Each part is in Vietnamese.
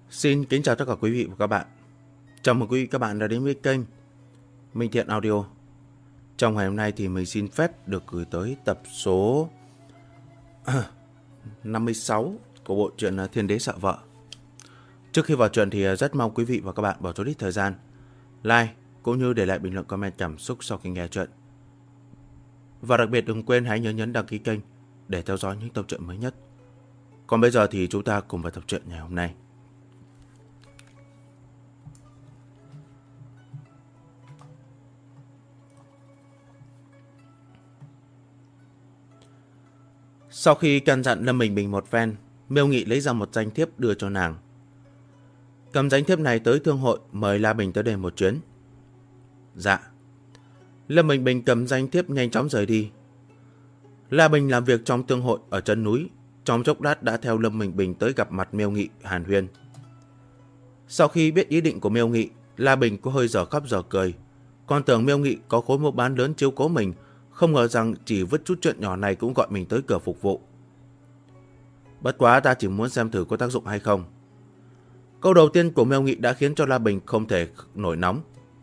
Xin kính chào tất cả quý vị và các bạn. Chào mừng quý vị các bạn đã đến với kênh Minh Thiện Audio. Trong ngày hôm nay thì mình xin phép được gửi tới tập số 56 của bộ truyện Thiên Đế Sợ Vợ. Trước khi vào truyện thì rất mong quý vị và các bạn bỏ chút ít thời gian like cũng như để lại bình luận comment cảm xúc sau khi nghe truyện. Và đặc biệt đừng quên hãy nhấn đăng ký kênh để theo dõi những tập truyện mới nhất. Còn bây giờ thì chúng ta cùng vào tập truyện ngày hôm nay. Sau khi căn dặn Lâm Bình Bình một phen, Miêu Nghị lấy ra một danh thiếp đưa cho nàng. Cầm danh thiếp này tới thương hội mời La Bình tới đây một chuyến. Dạ. Lâm Bình Bình cầm danh thiếp nhanh chóng rời đi. La Bình làm việc trong thương hội ở chân núi, trong chốc lát đã theo Lâm Bình Bình tới gặp mặt Miêu Nghị hàn huyên. Sau khi biết ý định của Miêu Nghị, La Bình có hơi dở khóc dở cười. Còn tưởng Miêu Nghị có khối mua bán lớn chiếu cố mình, không ngờ rằng chỉ vứt chút chuyện nhỏ này cũng gọi mình tới cửa phục vụ. Bất quá ta chỉ muốn xem thử có tác dụng hay không. Câu đầu tiên của Miêu Nghị đã khiến cho La Bình không thể nổi nóng.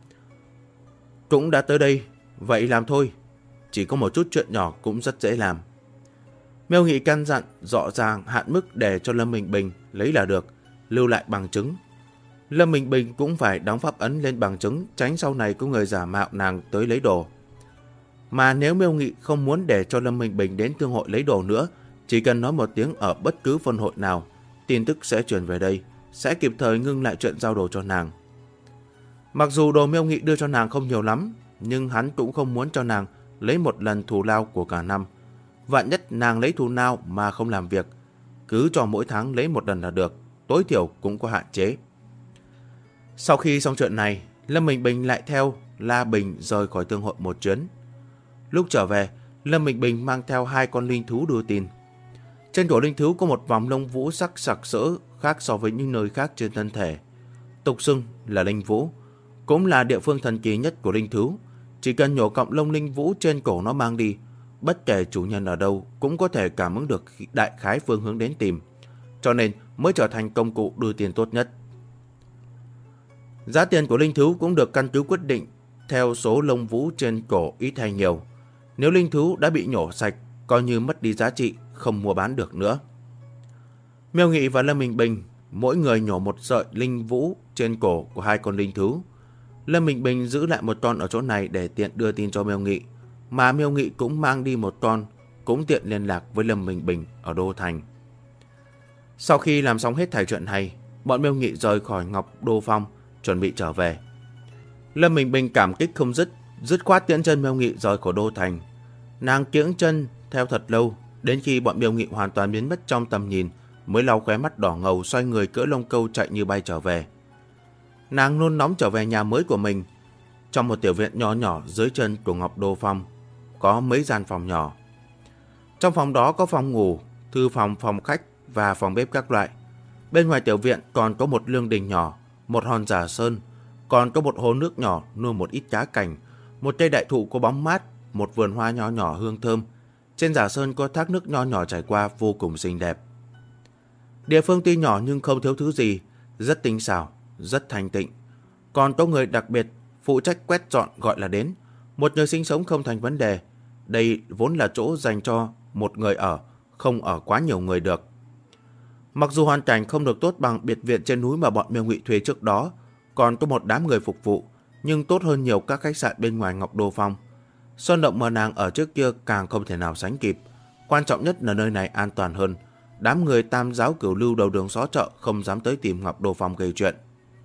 Cũng đã tới đây, vậy làm thôi. Chỉ có một chút chuyện nhỏ cũng rất dễ làm. Miêu Nghị căn dặn rõ ràng hạn mức để cho Lâm Bình Bình lấy là được, lưu lại bằng chứng. Lâm Bình Bình cũng phải đóng pháp ấn lên bằng chứng, tránh sau này có người giả mạo nàng tới lấy đồ. Mà nếu Miêu Nghị không muốn để cho Lâm Bình Bình đến thương hội lấy đồ nữa, chỉ cần nói một tiếng ở bất cứ phân hội nào, tin tức sẽ truyền về đây, sẽ kịp thời ngưng lại chuyện giao đồ cho nàng. Mặc dù đồ Miêu Nghị đưa cho nàng không nhiều lắm, nhưng hắn cũng không muốn cho nàng lấy một lần thù lao của cả năm. Vạn nhất nàng lấy thù lao mà không làm việc, cứ cho mỗi tháng lấy một lần là được, tối thiểu cũng có hạn chế. Sau khi xong chuyện này, Lâm Bình Bình lại theo La Bình rời khỏi thương hội một chuyến. Lúc trở về, Lâm Bình Bình mang theo 2 con linh thú đưa tin. Trên cổ linh thú có một vòng lông vũ sắc sặc sỡ khác so với những nơi khác trên thân thể. Tục xưng là linh vũ, cũng là địa phương thần kỳ nhất của linh thú. Chỉ cần nhổ cọng lông linh vũ trên cổ nó mang đi, bất kể chủ nhân ở đâu cũng có thể cảm ứng được đại khái phương hướng đến tìm, cho nên mới trở thành công cụ đưa tiền tốt nhất. Giá tiền của linh thú cũng được căn cứ quyết định theo số lông vũ trên cổ ít hay nhiều. Nếu linh thú đã bị nhổ sạch, coi như mất đi giá trị, không mua bán được nữa. Miêu Nghị và Lâm Bình Bình mỗi người nhổ một sợi linh vũ trên cổ của 2 con linh thú. Lâm Bình Bình giữ lại một con ở chỗ này để tiện đưa tin cho Miêu Nghị, mà Miêu Nghị cũng mang đi một con, cũng tiện liên lạc với Lâm Bình Bình ở Đô Thành. Sau khi làm xong hết thảy chuyện hay, bọn Miêu Nghị rời khỏi Ngọc Đô Phong, chuẩn bị trở về. Lâm Bình Bình cảm kích không dứt khoát tiễn chân Miêu Nghị rời khỏi Đô Thành. Nàng kiễng chân theo thật lâu, đến khi bọn Miêu Nghị hoàn toàn biến mất trong tầm nhìn, mới lau khóe mắt đỏ ngầu xoay người cưỡi lông câu chạy như bay trở về. Nàng nôn nóng trở về nhà mới của mình. Trong một tiểu viện nhỏ nhỏ dưới chân của Ngọc Đô Phong, có mấy gian phòng nhỏ. Trong phòng đó có phòng ngủ, thư phòng, phòng khách và phòng bếp các loại. Bên ngoài tiểu viện còn có một lương đình nhỏ, một hòn giả sơn, còn có một hồ nước nhỏ nuôi một ít cá cảnh, một cây đại thụ có bóng mát, một vườn hoa nho nhỏ hương thơm. Trên giả sơn có thác nước nho nhỏ chảy qua vô cùng xinh đẹp. Địa phương tuy nhỏ nhưng không thiếu thứ gì, rất tinh xảo, rất thanh tịnh. Còn có người đặc biệt phụ trách quét dọn gọi là đến. Một người sinh sống không thành vấn đề. Đây vốn là chỗ dành cho một người ở, không ở quá nhiều người được. Mặc dù hoàn cảnh không được tốt bằng biệt viện trên núi mà bọn Miêu Nghị thuê trước đó, còn có một đám người phục vụ, nhưng tốt hơn nhiều các khách sạn bên ngoài Ngọc Đô Phong. Sơn động mà nàng ở trước kia càng không thể nào sánh kịp. Quan trọng nhất là nơi này an toàn hơn. Đám người tam giáo cửu lưu đầu đường xó chợ không dám tới tìm Ngọc Đô Phong gây chuyện.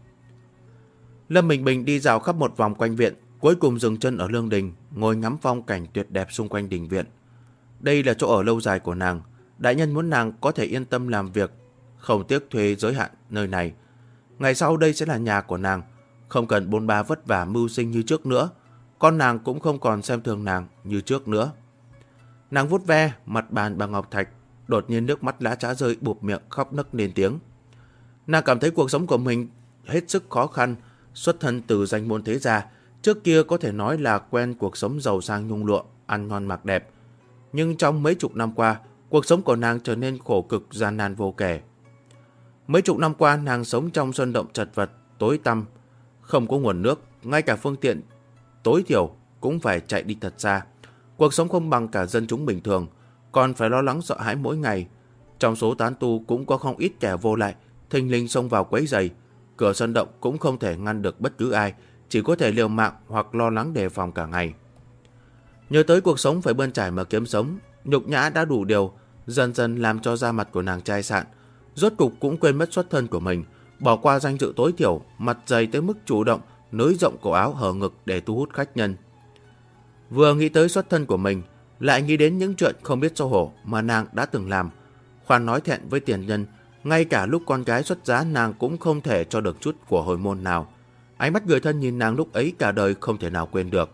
Lâm Bình Bình đi dạo khắp một vòng quanh viện, cuối cùng dừng chân ở lương đình, ngồi ngắm phong cảnh tuyệt đẹp xung quanh đình viện. Đây là chỗ ở lâu dài của nàng. Đại nhân muốn nàng có thể yên tâm làm việc, không tiếc thuê giới hạn nơi này. Ngày sau đây sẽ là nhà của nàng, không cần bôn ba vất vả mưu sinh như trước nữa. Con nàng cũng không còn xem thường nàng như trước nữa. Nàng vuốt ve mặt bàn bằng ngọc thạch, đột nhiên nước mắt lã chã rơi, bụp miệng khóc nấc lên tiếng. Nàng cảm thấy cuộc sống của mình hết sức khó khăn. Xuất thân từ danh môn thế gia, trước kia có thể nói là quen cuộc sống giàu sang nhung lụa, ăn ngon mặc đẹp. Nhưng trong mấy chục năm qua, cuộc sống của nàng trở nên khổ cực gian nan vô kể. Mấy chục năm qua nàng sống trong sơn động chật vật, tối tăm, không có nguồn nước, ngay cả phương tiện tối thiểu cũng phải chạy đi thật xa. Cuộc sống không bằng cả dân chúng bình thường, còn phải lo lắng sợ hãi mỗi ngày. Trong số tán tu cũng có không ít kẻ vô lại, thình lình xông vào quấy rầy. Cửa sơn động cũng không thể ngăn được bất cứ ai, chỉ có thể liều mạng hoặc lo lắng đề phòng cả ngày. Nhớ tới cuộc sống phải bươn trải mà kiếm sống, nhục nhã đã đủ điều, dần dần làm cho da mặt của nàng chai sạn. Rốt cục cũng quên mất xuất thân của mình, bỏ qua danh dự tối thiểu, mặt dày tới mức chủ động nới rộng cổ áo hở ngực để thu hút khách nhân. Vừa nghĩ tới xuất thân của mình, lại nghĩ đến những chuyện không biết xấu hổ mà nàng đã từng làm. Khoan nói thẹn với tiền nhân, ngay cả lúc con gái xuất giá nàng cũng không thể cho được chút của hồi môn nào. Ánh mắt người thân nhìn nàng lúc ấy cả đời không thể nào quên được.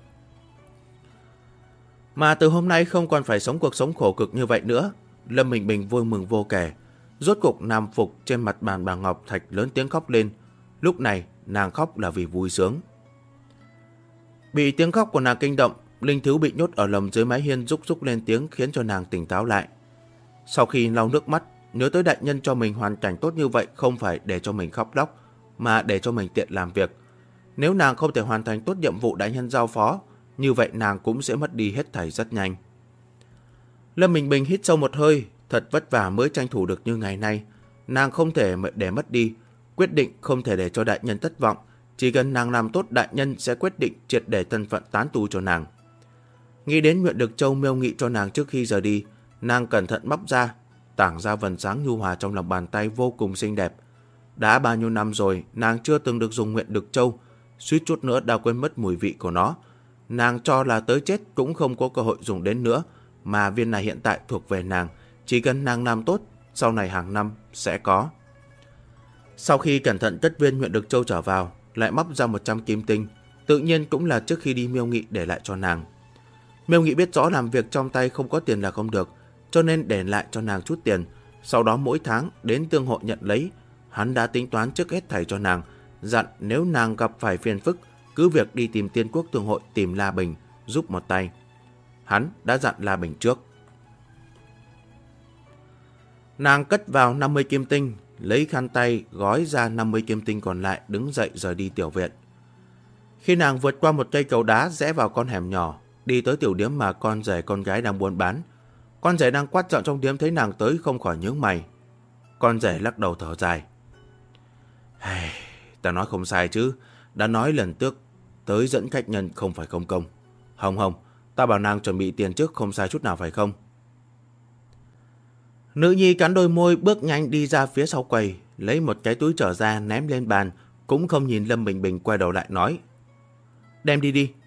Mà từ hôm nay không còn phải sống cuộc sống khổ cực như vậy nữa. Lâm Bình Bình vui mừng vô kể. Rốt cục nằm phục trên mặt bàn bà Ngọc Thạch lớn tiếng khóc lên. Lúc này nàng khóc là vì vui sướng. Bị tiếng khóc của nàng kinh động, Linh Thiếu bị nhốt ở lồng dưới mái hiên rúc rúc lên tiếng khiến cho nàng tỉnh táo lại. Sau khi lau nước mắt, nhớ tới đại nhân cho mình hoàn cảnh tốt như vậy không phải để cho mình khóc lóc, mà để cho mình tiện làm việc. Nếu nàng không thể hoàn thành tốt nhiệm vụ đại nhân giao phó, như vậy nàng cũng sẽ mất đi hết thảy rất nhanh. Lâm Bình Bình hít sâu một hơi, thật vất vả mới tranh thủ được như ngày nay. Nàng không thể để mất đi, quyết định không thể để cho đại nhân thất vọng. Chỉ cần nàng làm tốt, đại nhân sẽ quyết định triệt để thân phận tán tu cho nàng. Nghĩ đến nguyện được châu miêu nghị cho nàng trước khi rời đi, nàng cẩn thận móc ra, tảng ra vần sáng nhu hòa trong lòng bàn tay vô cùng xinh đẹp. Đã bao nhiêu năm rồi, nàng chưa từng được dùng nguyện được châu, suýt chút nữa đã quên mất mùi vị của nó. Nàng cho là tới chết cũng không có cơ hội dùng đến nữa, mà viên này hiện tại thuộc về nàng, chỉ cần nàng làm tốt, sau này hàng năm sẽ có. Sau khi cẩn thận cất viên nguyện được châu trở vào, lại móc ra 100 kim tinh, tự nhiên cũng là trước khi đi miêu nghị để lại cho nàng. Miêu nghị biết rõ làm việc trong tay không có tiền là không được, cho nên để lại cho nàng chút tiền, sau đó mỗi tháng đến tương hội nhận lấy. Hắn đã tính toán trước hết thảy cho nàng, dặn nếu nàng gặp phải phiền phức, cứ việc đi tìm Tiên Quốc Tương Hội tìm La Bình giúp một tay. Hắn đã dặn La Bình trước. Nàng cất vào 50 kim tinh, lấy khăn tay gói ra 50 kim tinh còn lại, đứng dậy rời đi tiểu viện. Khi nàng vượt qua một cây cầu đá rẽ vào con hẻm nhỏ, đi tới tiểu điếm mà con rể con gái đang buôn bán. Con rể đang quát giọng trong điếm thấy nàng tới không khỏi nhướng mày. Con rể lắc đầu thở dài. Ta nói không sai chứ, đã nói lần trước tới dẫn khách nhân không phải không công. Hồng, ta bảo nàng chuẩn bị tiền trước không sai chút nào phải không? Nữ nhi cắn đôi môi bước nhanh đi ra phía sau quầy, lấy một cái túi trở ra ném lên bàn, cũng không nhìn Lâm Bình Bình, quay đầu lại nói. Đem đi đi.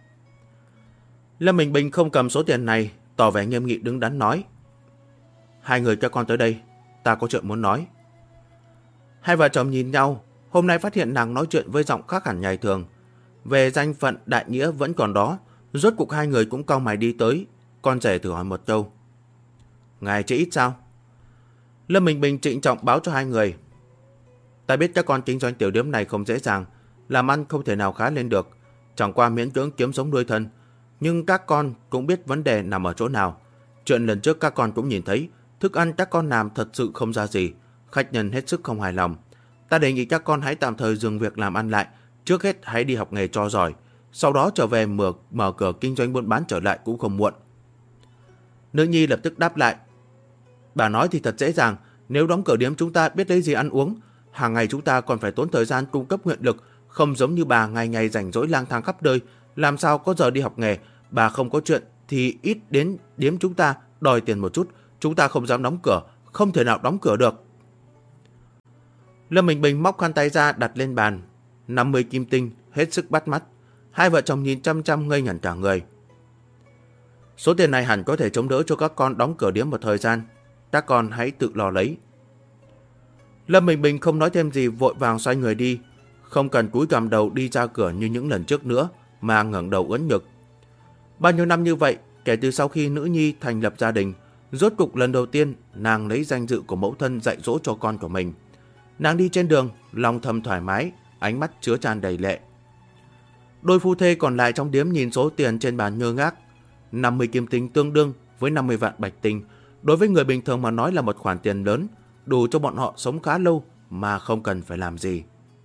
Lâm Bình Bình không cầm số tiền này, tỏ vẻ nghiêm nghị đứng đắn nói. Hai người cho con tới đây, ta có chuyện muốn nói. Hai vợ chồng nhìn nhau, hôm nay phát hiện nàng nói chuyện với giọng khác hẳn ngày thường. Về danh phận đại nghĩa vẫn còn đó, rốt cuộc hai người cũng cau mày đi tới. Con rể thử hỏi một câu. Ngài chỉ ít sao? Lâm Bình Bình trịnh trọng báo cho hai người. Ta biết các con kinh doanh tiểu điếm này không dễ dàng, làm ăn không thể nào khá lên được, chẳng qua miễn cưỡng kiếm sống nuôi thân. Nhưng các con cũng biết vấn đề nằm ở chỗ nào. Chuyện lần trước các con cũng nhìn thấy, thức ăn các con làm thật sự không ra gì, khách nhân hết sức không hài lòng. Ta đề nghị các con hãy tạm thời dừng việc làm ăn lại, trước hết hãy đi học nghề cho giỏi, sau đó trở về mở cửa kinh doanh buôn bán trở lại cũng không muộn. Nữ nhi lập tức đáp lại. Bà nói thì thật dễ dàng, nếu đóng cửa điếm chúng ta biết lấy gì ăn uống, hàng ngày chúng ta còn phải tốn thời gian cung cấp nguyện lực, không giống như bà ngày ngày rảnh rỗi lang thang khắp nơi, làm sao có giờ đi học nghề. Bà không có chuyện thì ít đến điếm chúng ta đòi tiền một chút, chúng ta không dám đóng cửa, không thể nào đóng cửa được. Lâm Bình Bình móc khăn tay ra đặt lên bàn, 50 kim tinh hết sức bắt mắt. Hai vợ chồng nhìn chăm chăm ngây ngẩn cả người. Số tiền này hẳn có thể chống đỡ cho các con đóng cửa điếm một thời gian, các con hãy tự lo lấy. Lâm Bình Bình không nói thêm gì, vội vàng xoay người đi, không cần cúi gằm đầu đi ra cửa như những lần trước nữa, mà ngẩng đầu ưỡn ngực. Bao nhiêu năm như vậy, kể từ sau khi nữ nhi thành lập gia đình, rốt cục lần đầu tiên nàng lấy danh dự của mẫu thân dạy dỗ cho con của mình. Nàng đi trên đường, lòng thầm thoải mái, ánh mắt chứa tràn đầy lệ. Đôi phu thê còn lại trong điếm nhìn số tiền trên bàn ngơ ngác. 50 kim tinh tương đương với 50 vạn bạch tinh, đối với người bình thường mà nói là một khoản tiền lớn, đủ cho bọn họ sống khá lâu mà không cần phải làm gì.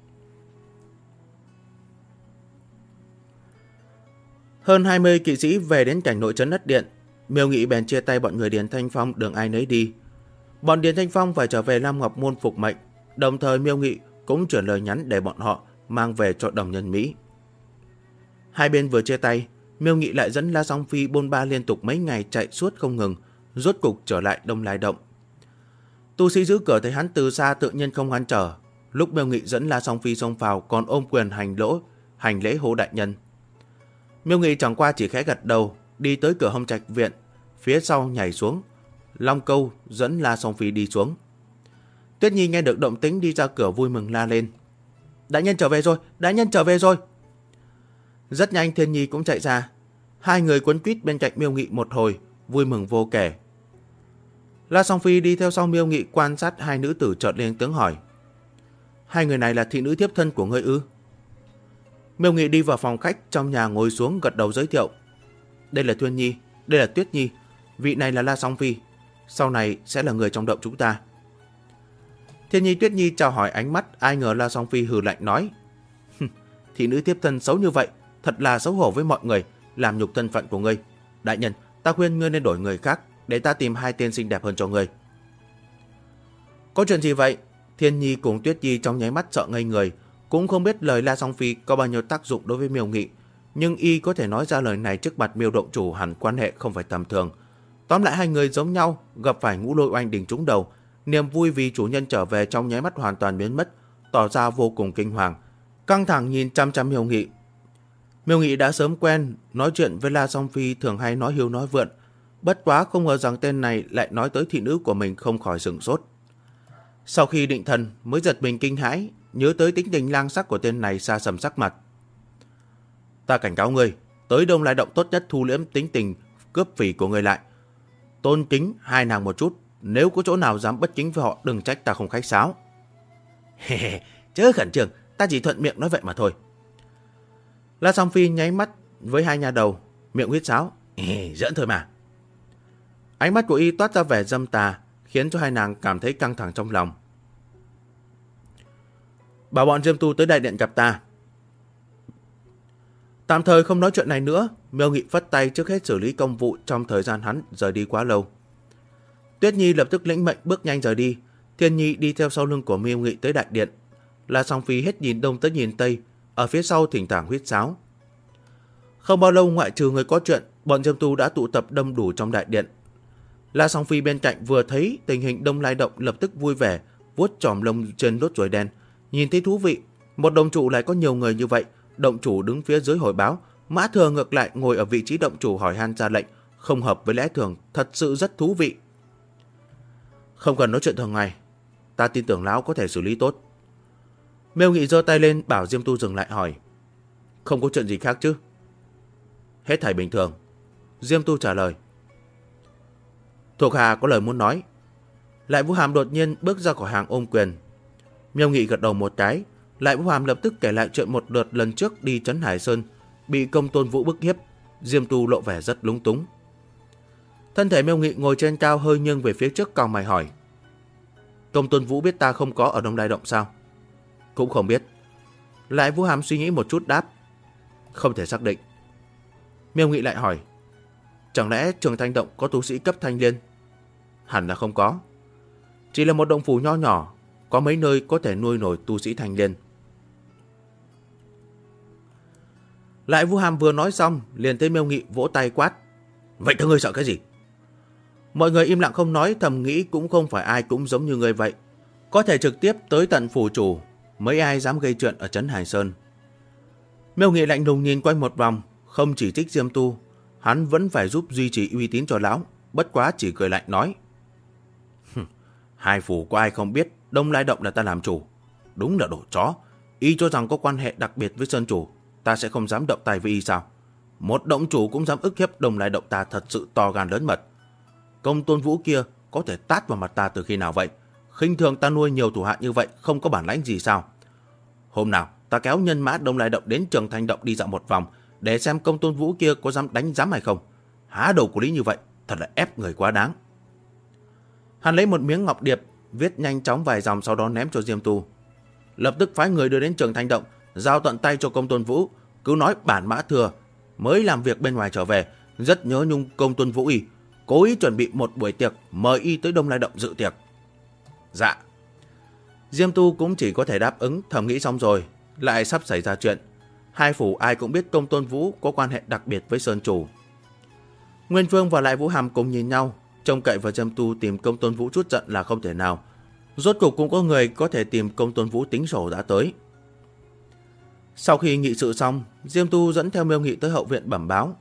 Hơn 20 kỵ sĩ về đến cảnh nội trấn Đất Điện. Miêu Nghị bèn chia tay bọn người Điền Thanh Phong đường ai nấy đi. Bọn Điền Thanh Phong phải trở về Lam Ngọc Môn phục mệnh. Đồng thời Miêu Nghị cũng chuyển lời nhắn để bọn họ mang về cho Đồng Nhân Mỹ. Hai bên vừa chia tay, Miêu Nghị lại dẫn La Song Phi bôn ba liên tục mấy ngày chạy suốt không ngừng, rốt cục trở lại Đông Lai Động. Tu sĩ giữ cửa thấy hắn từ xa tự nhiên không ngăn trở. Lúc Miêu Nghị dẫn La Song Phi xông vào còn ôm quyền hành lễ hô đại nhân. Miêu Nghị chẳng qua chỉ khẽ gật đầu, đi tới cửa Hồng Trạch viện, phía sau nhảy xuống. Long Câu dẫn La Song Phi đi xuống. Tuyết Nhi nghe được động tĩnh đi ra cửa vui mừng la lên. Đại nhân trở về rồi, đại nhân trở về rồi. Rất nhanh Thiên Nhi cũng chạy ra. Hai người quấn quýt bên cạnh Miêu Nghị một hồi, vui mừng vô kể. La Song Phi đi theo sau Miêu Nghị quan sát hai nữ tử, chợt lên tiếng hỏi. Hai người này là thị nữ thiếp thân của ngươi ư? Miêu Nghị đi vào phòng khách trong nhà ngồi xuống gật đầu giới thiệu. Đây là Thuyên Nhi, đây là Tuyết Nhi, vị này là La Song Phi, sau này sẽ là người trong động chúng ta. Thiên Nhi Tuyết Nhi chào hỏi ánh mắt, ai ngờ La Song Phi hừ lạnh nói. Thị nữ thiếp thân xấu như vậy, thật là xấu hổ với mọi người, làm nhục thân phận của ngươi. Đại nhân, ta khuyên ngươi nên đổi người khác, để ta tìm hai tên xinh đẹp hơn cho ngươi. Có chuyện gì vậy? Thiên Nhi cùng Tuyết Nhi trong nháy mắt sợ ngây người, cũng không biết lời La Song Phi có bao nhiêu tác dụng đối với Miêu Nghị, nhưng y có thể nói ra lời này trước mặt Miêu động chủ hẳn quan hệ không phải tầm thường. Tóm lại hai người giống nhau, gặp phải Ngũ Lôi Oanh đỉnh trúng đầu, niềm vui vì chủ nhân trở về trong nháy mắt hoàn toàn biến mất, tỏ ra vô cùng kinh hoàng, căng thẳng nhìn chăm chăm Miêu Nghị. Miêu Nghị đã sớm quen, nói chuyện với La Song Phi thường hay nói hiu nói vượn, bất quá không ngờ rằng tên này lại nói tới thị nữ của mình, không khỏi sửng sốt. Sau khi định thần mới giật mình kinh hãi, nhớ tới tính tình lang sắc của tên này, xa sầm sắc mặt. Ta cảnh cáo ngươi, tới Đông Lai Động tốt nhất thu liễm tính tình cướp phỉ của ngươi lại, tôn kính hai nàng một chút, nếu có chỗ nào dám bất chính với họ đừng trách ta không khách sáo. Chớ khẩn trương, ta chỉ thuận miệng nói vậy mà thôi. La Song Phi nháy mắt với hai nhà đầu, miệng huýt sáo. Giỡn thôi mà. Ánh mắt của y toát ra vẻ dâm tà, khiến cho hai nàng cảm thấy căng thẳng trong lòng. Bảo bọn Diêm Tu tới đại điện gặp ta. Tạm thời không nói chuyện này nữa, Miêu Nghị phất tay trước hết xử lý công vụ trong thời gian hắn rời đi quá lâu. Tuyết Nhi lập tức lĩnh mệnh bước nhanh rời đi. Thiên Nhi đi theo sau lưng của Miêu Nghị tới đại điện. La Song Phi hết nhìn đông tới nhìn tây, ở phía sau thỉnh thoảng huýt sáo. Không bao lâu ngoại trừ người có chuyện, bọn Diêm Tu đã tụ tập đông đủ trong đại điện. La Song Phi bên cạnh vừa thấy tình hình Đông Lai Động lập tức vui vẻ, vuốt chòm lông trên đốt ruồi đen, nhìn thấy thú vị. Một động chủ lại có nhiều người như vậy. Động chủ đứng phía dưới hồi báo, Mã Thừa ngược lại ngồi ở vị trí động chủ hỏi han ra lệnh, không hợp với lẽ thường, thật sự rất thú vị. Không cần nói chuyện thường ngày, ta tin tưởng lão có thể xử lý tốt. Miêu Nghị giơ tay lên bảo Diêm Tu dừng lại hỏi. Không có chuyện gì khác chứ? Hết thảy bình thường. Diêm Tu trả lời. Thuộc hạ có lời muốn nói. Lại Vũ Hàm đột nhiên bước ra khỏi hàng ôm quyền. Miêu Nghị gật đầu một cái. Lại Vũ Hàm lập tức kể lại chuyện một lượt lần trước đi Trấn Hải Sơn bị Công Tôn Vũ bức hiếp. Diêm Tu lộ vẻ rất lúng túng. Thân thể Miêu Nghị ngồi trên cao hơi nghiêng về phía trước, cau mày hỏi. Công Tôn Vũ biết ta không có ở Đông Lai Động sao? Cũng không biết. Lại Vũ Hàm suy nghĩ một chút đáp. Không thể xác định. Miêu Nghị lại hỏi. Chẳng lẽ Trường Thanh Động có tu sĩ cấp thanh liên? Hẳn là không có. Chỉ là một động phủ nho nhỏ, có mấy nơi có thể nuôi nổi tu sĩ thanh liên. Lại Vũ Hàm vừa nói xong, liền thấy Miêu Nghị vỗ tay quát. Vậy các ngươi sợ cái gì? Mọi người im lặng không nói, thầm nghĩ cũng không phải ai cũng giống như ngươi vậy. Có thể trực tiếp tới tận phủ chủ, mấy ai dám gây chuyện ở Trấn Hải Sơn. Miêu Nghị lạnh lùng nhìn quanh một vòng, không chỉ trích Diêm Tu, hắn vẫn phải giúp duy trì uy tín cho lão, bất quá chỉ cười lạnh nói. Hai phủ có ai không biết Đông Lai Động là ta làm chủ? Đúng là đồ chó. Y cho rằng có quan hệ đặc biệt với Sơn chủ, ta sẽ không dám động tay với y sao? Một động chủ cũng dám ức hiếp Đông Lai Động ta, thật sự to gan lớn mật. Công Tôn Vũ kia có thể tát vào mặt ta từ khi nào vậy? Khinh thường ta nuôi nhiều thủ hạ như vậy, không có bản lãnh gì sao? Hôm nào ta kéo nhân mã Đông Lai Động đến Trường Thanh Động đi dạo một vòng, để xem Công Tôn Vũ kia có dám đánh giám hay không. Há đầu của lý như vậy, thật là ép người quá đáng. Hắn lấy một miếng ngọc điệp, viết nhanh chóng vài dòng sau đó ném cho Diêm Tu. Lập tức phái người đưa đến Trường Thanh Động, giao tận tay cho Công Tôn Vũ, cứ nói bản Mã Thừa mới làm việc bên ngoài trở về, rất nhớ nhung Công Tôn Vũ y, cố ý chuẩn bị một buổi tiệc mời y tới Đông Lai Động dự tiệc. Dạ. Diêm Tu cũng chỉ có thể đáp ứng, thầm nghĩ xong rồi, lại sắp xảy ra chuyện. Hai phủ ai cũng biết Công Tôn Vũ có quan hệ đặc biệt với Sơn Chủ. Nguyên Vương và Lại Vũ Hàm cùng nhìn nhau, trông cậy vào Diêm Tu tìm Công Tôn Vũ chút giận là không thể nào. Rốt cục cũng có người có thể tìm Công Tôn Vũ tính sổ đã tới. Sau khi nghị sự xong, Diêm Tu dẫn theo Miêu Nghị tới hậu viện bẩm báo.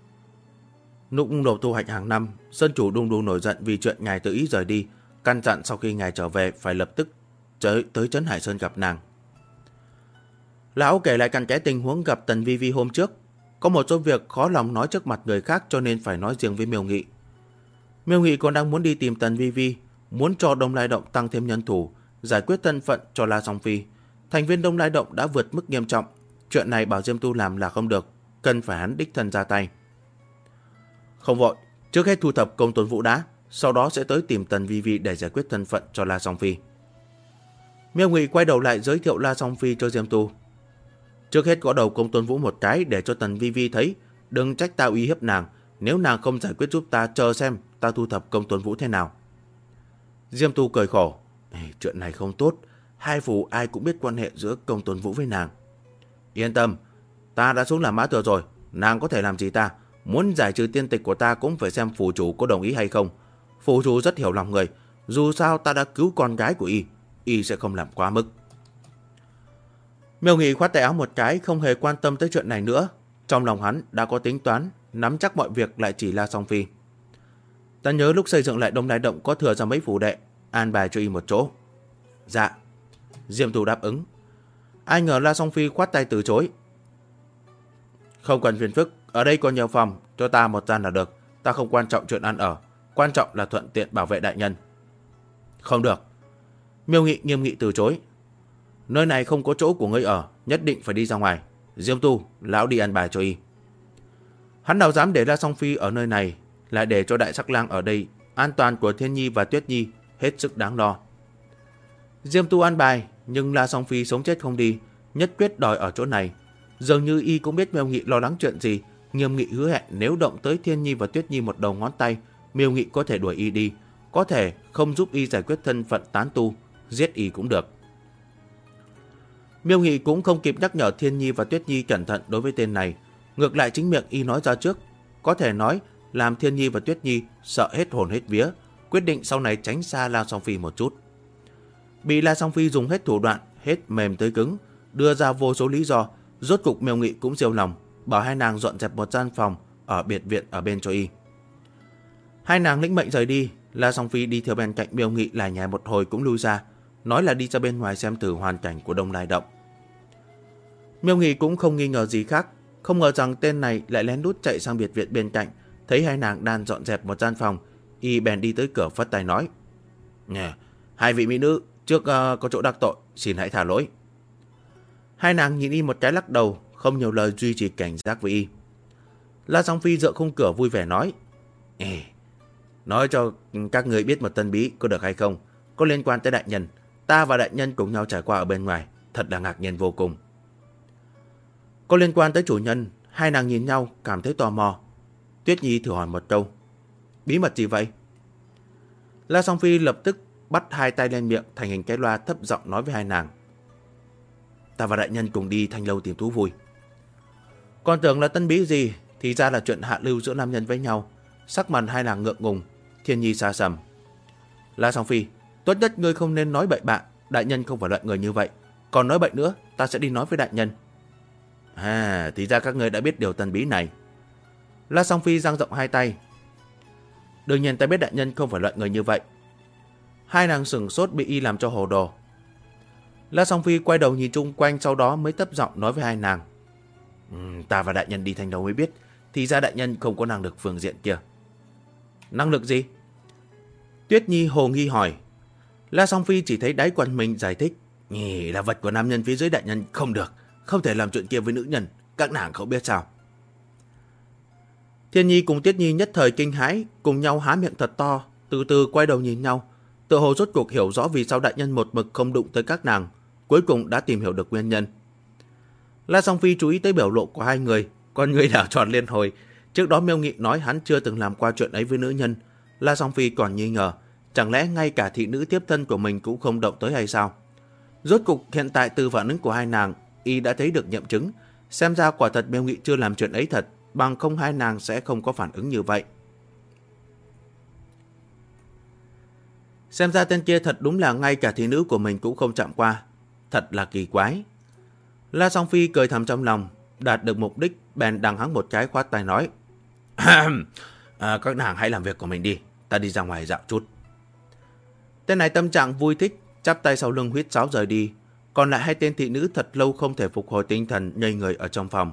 Lúc nộp thu hoạch hàng năm, Sơn Chủ đung đung nổi giận vì chuyện ngài tự ý rời đi, căn dặn sau khi ngài trở về phải lập tức tới Trấn Hải Sơn gặp nàng. Lão kể lại cặn kẽ tình huống gặp Tần Vi Vi hôm trước, có một số việc khó lòng nói trước mặt người khác cho nên phải nói riêng với Miêu Nghị. Miêu Nghị còn đang muốn đi tìm Tần Vi Vi, muốn cho Đông Lai Động tăng thêm nhân thủ, giải quyết thân phận cho La Song Phi. Thành viên Đông Lai Động đã vượt mức nghiêm trọng, chuyện này bảo Diêm Tu làm là không được, cần phải hắn đích thân ra tay. Không vội, trước hết thu thập Công Tôn Vũ đã, sau đó sẽ tới tìm Tần Vi Vi để giải quyết thân phận cho La Song Phi. Miêu Nghị quay đầu lại giới thiệu La Song Phi cho Diêm Tu. Trước hết gõ đầu Công Tôn Vũ một cái để cho Tần Vi Vi thấy, đừng trách tao uy hiếp nàng, nếu nàng không giải quyết giúp ta, chờ xem ta thu thập Công Tôn Vũ thế nào. Diêm Tu cười khổ, chuyện này không tốt, hai phủ ai cũng biết quan hệ giữa Công Tôn Vũ với nàng. Yên tâm, ta đã xuống làm Mã Thừa rồi, nàng có thể làm gì ta, muốn giải trừ tiên tịch của ta cũng phải xem phủ chủ có đồng ý hay không. Phủ chủ rất hiểu lòng người, dù sao ta đã cứu con gái của y sẽ không làm quá mức. Miêu Nghị khoát tay áo một cái, không hề quan tâm tới chuyện này nữa. Trong lòng hắn đã có tính toán, nắm chắc mọi việc lại chỉ La Song Phi. Ta nhớ lúc xây dựng lại Đông Lai Động có thừa ra mấy phủ đệ, an bài cho y một chỗ. Dạ. Diêm Tu đáp ứng. Ai ngờ La Song Phi khoát tay từ chối. Không cần phiền phức, ở đây có nhiều phòng, cho ta một gian là được. Ta không quan trọng chuyện ăn ở, quan trọng là thuận tiện bảo vệ đại nhân. Không được. Miêu Nghị nghiêm nghị từ chối. Nơi này không có chỗ của ngươi ở, nhất định phải đi ra ngoài. Diêm Tu, lão đi ăn bài cho y. Hắn nào dám để La Song Phi ở nơi này, lại để cho Đại Sắc Lang ở đây. An toàn của Thiên Nhi và Tuyết Nhi hết sức đáng lo. Diêm Tu ăn bài, nhưng La Song Phi sống chết không đi, nhất quyết đòi ở chỗ này. Dường như y cũng biết Miêu Nghị lo lắng chuyện gì, nghiêm nghị hứa hẹn nếu động tới Thiên Nhi và Tuyết Nhi một đầu ngón tay, Miêu Nghị có thể đuổi y đi, có thể không giúp y giải quyết thân phận tán tu, giết y cũng được. Miêu Nghị cũng không kịp nhắc nhở Thiên Nhi và Tuyết Nhi cẩn thận đối với tên này, ngược lại chính miệng y nói ra trước, có thể nói làm Thiên Nhi và Tuyết Nhi sợ hết hồn hết vía, quyết định sau này tránh xa La Song Phi một chút. Bị La Song Phi dùng hết thủ đoạn, hết mềm tới cứng, đưa ra vô số lý do, rốt cục Miêu Nghị cũng siêu lòng, bảo hai nàng dọn dẹp một gian phòng ở biệt viện ở bên cho y. Hai nàng lĩnh mệnh rời đi, La Song Phi đi theo bên cạnh Miêu Nghị lải nhải một hồi cũng lui ra, nói là đi ra bên ngoài xem thử hoàn cảnh của Đông Lai Động. Miêu Nghị cũng không nghi ngờ gì khác, không ngờ rằng tên này lại lén lút chạy sang biệt viện bên cạnh, thấy hai nàng đang dọn dẹp một gian phòng, y bèn đi tới cửa phất tay nói: hai vị mỹ nữ, trước có chỗ đắc tội, xin hãy thả lỗi. Hai nàng nhìn y một cái lắc đầu, không nhiều lời duy trì cảnh giác với y. La Song Phi dựa khung cửa vui vẻ nói: nói cho các người biết một tân bí có được hay không, có liên quan tới đại nhân. Ta và đại nhân cùng nhau trải qua ở bên ngoài, thật là ngạc nhiên vô cùng. Có liên quan tới chủ nhân, hai nàng nhìn nhau cảm thấy tò mò. Tuyết Nhi thử hỏi một câu: bí mật gì vậy? La Song Phi lập tức bắt hai tay lên miệng thành hình cái loa, thấp giọng nói với hai nàng: ta và đại nhân cùng đi Thanh Lâu tìm thú vui. Còn tưởng là tân bí gì, thì ra là chuyện hạ lưu giữa nam nhân với nhau. Sắc mặt hai nàng ngượng ngùng. Thiên Nhi xa sầm: La Song Phi, tốt nhất ngươi không nên nói bậy bạ, đại nhân không phải loại người như vậy. Còn nói bậy nữa, ta sẽ đi nói với đại nhân. Thì ra các ngươi đã biết điều tân bí này. La Song Phi dang rộng hai tay: đương nhiên ta biết đại nhân không phải loại người như vậy. Hai nàng sửng sốt bị y làm cho hồ đồ. La Song Phi quay đầu nhìn chung quanh, sau đó mới thấp giọng nói với hai nàng: ta và đại nhân đi Thanh Lâu mới biết, thì ra đại nhân không có năng lực phương diện kia. Năng lực gì? Tuyết Nhi hồ nghi hỏi. La Song Phi chỉ thấy đáy quần mình giải thích: là vật của nam nhân phía dưới đại nhân không được, không thể làm chuyện kia với nữ nhân, các nàng không biết sao. Thiên Nhi cùng Tuyết Nhi nhất thời kinh hãi, cùng nhau há miệng thật to, từ từ quay đầu nhìn nhau. Tự hồ rốt cuộc hiểu rõ vì sao đại nhân một mực không đụng tới các nàng, cuối cùng đã tìm hiểu được nguyên nhân. La Song Phi chú ý tới biểu lộ của hai người, con người đảo tròn liên hồi. Trước đó Miêu Nghị nói hắn chưa từng làm qua chuyện ấy với nữ nhân. La Song Phi còn nghi ngờ, chẳng lẽ ngay cả thị nữ tiếp thân của mình cũng không động tới hay sao? Rốt cục hiện tại từ phản ứng của hai nàng, y đã thấy được nghiệm chứng. Xem ra quả thật Miêu Nghị chưa làm chuyện ấy thật, bằng không hai nàng sẽ không có phản ứng như vậy. Xem ra tên kia thật đúng là ngay cả thị nữ của mình cũng không chạm qua. Thật là kỳ quái. La Song Phi cười thầm trong lòng, đạt được mục đích, bèn đằng hắn một cái khoát tay nói. Các nàng hãy làm việc của mình đi, ta đi ra ngoài dạo chút. Tên này tâm trạng vui thích, chắp tay sau lưng huýt sáo rời đi. Còn lại hai tên thị nữ thật lâu không thể phục hồi tinh thần, ngây người ở trong phòng.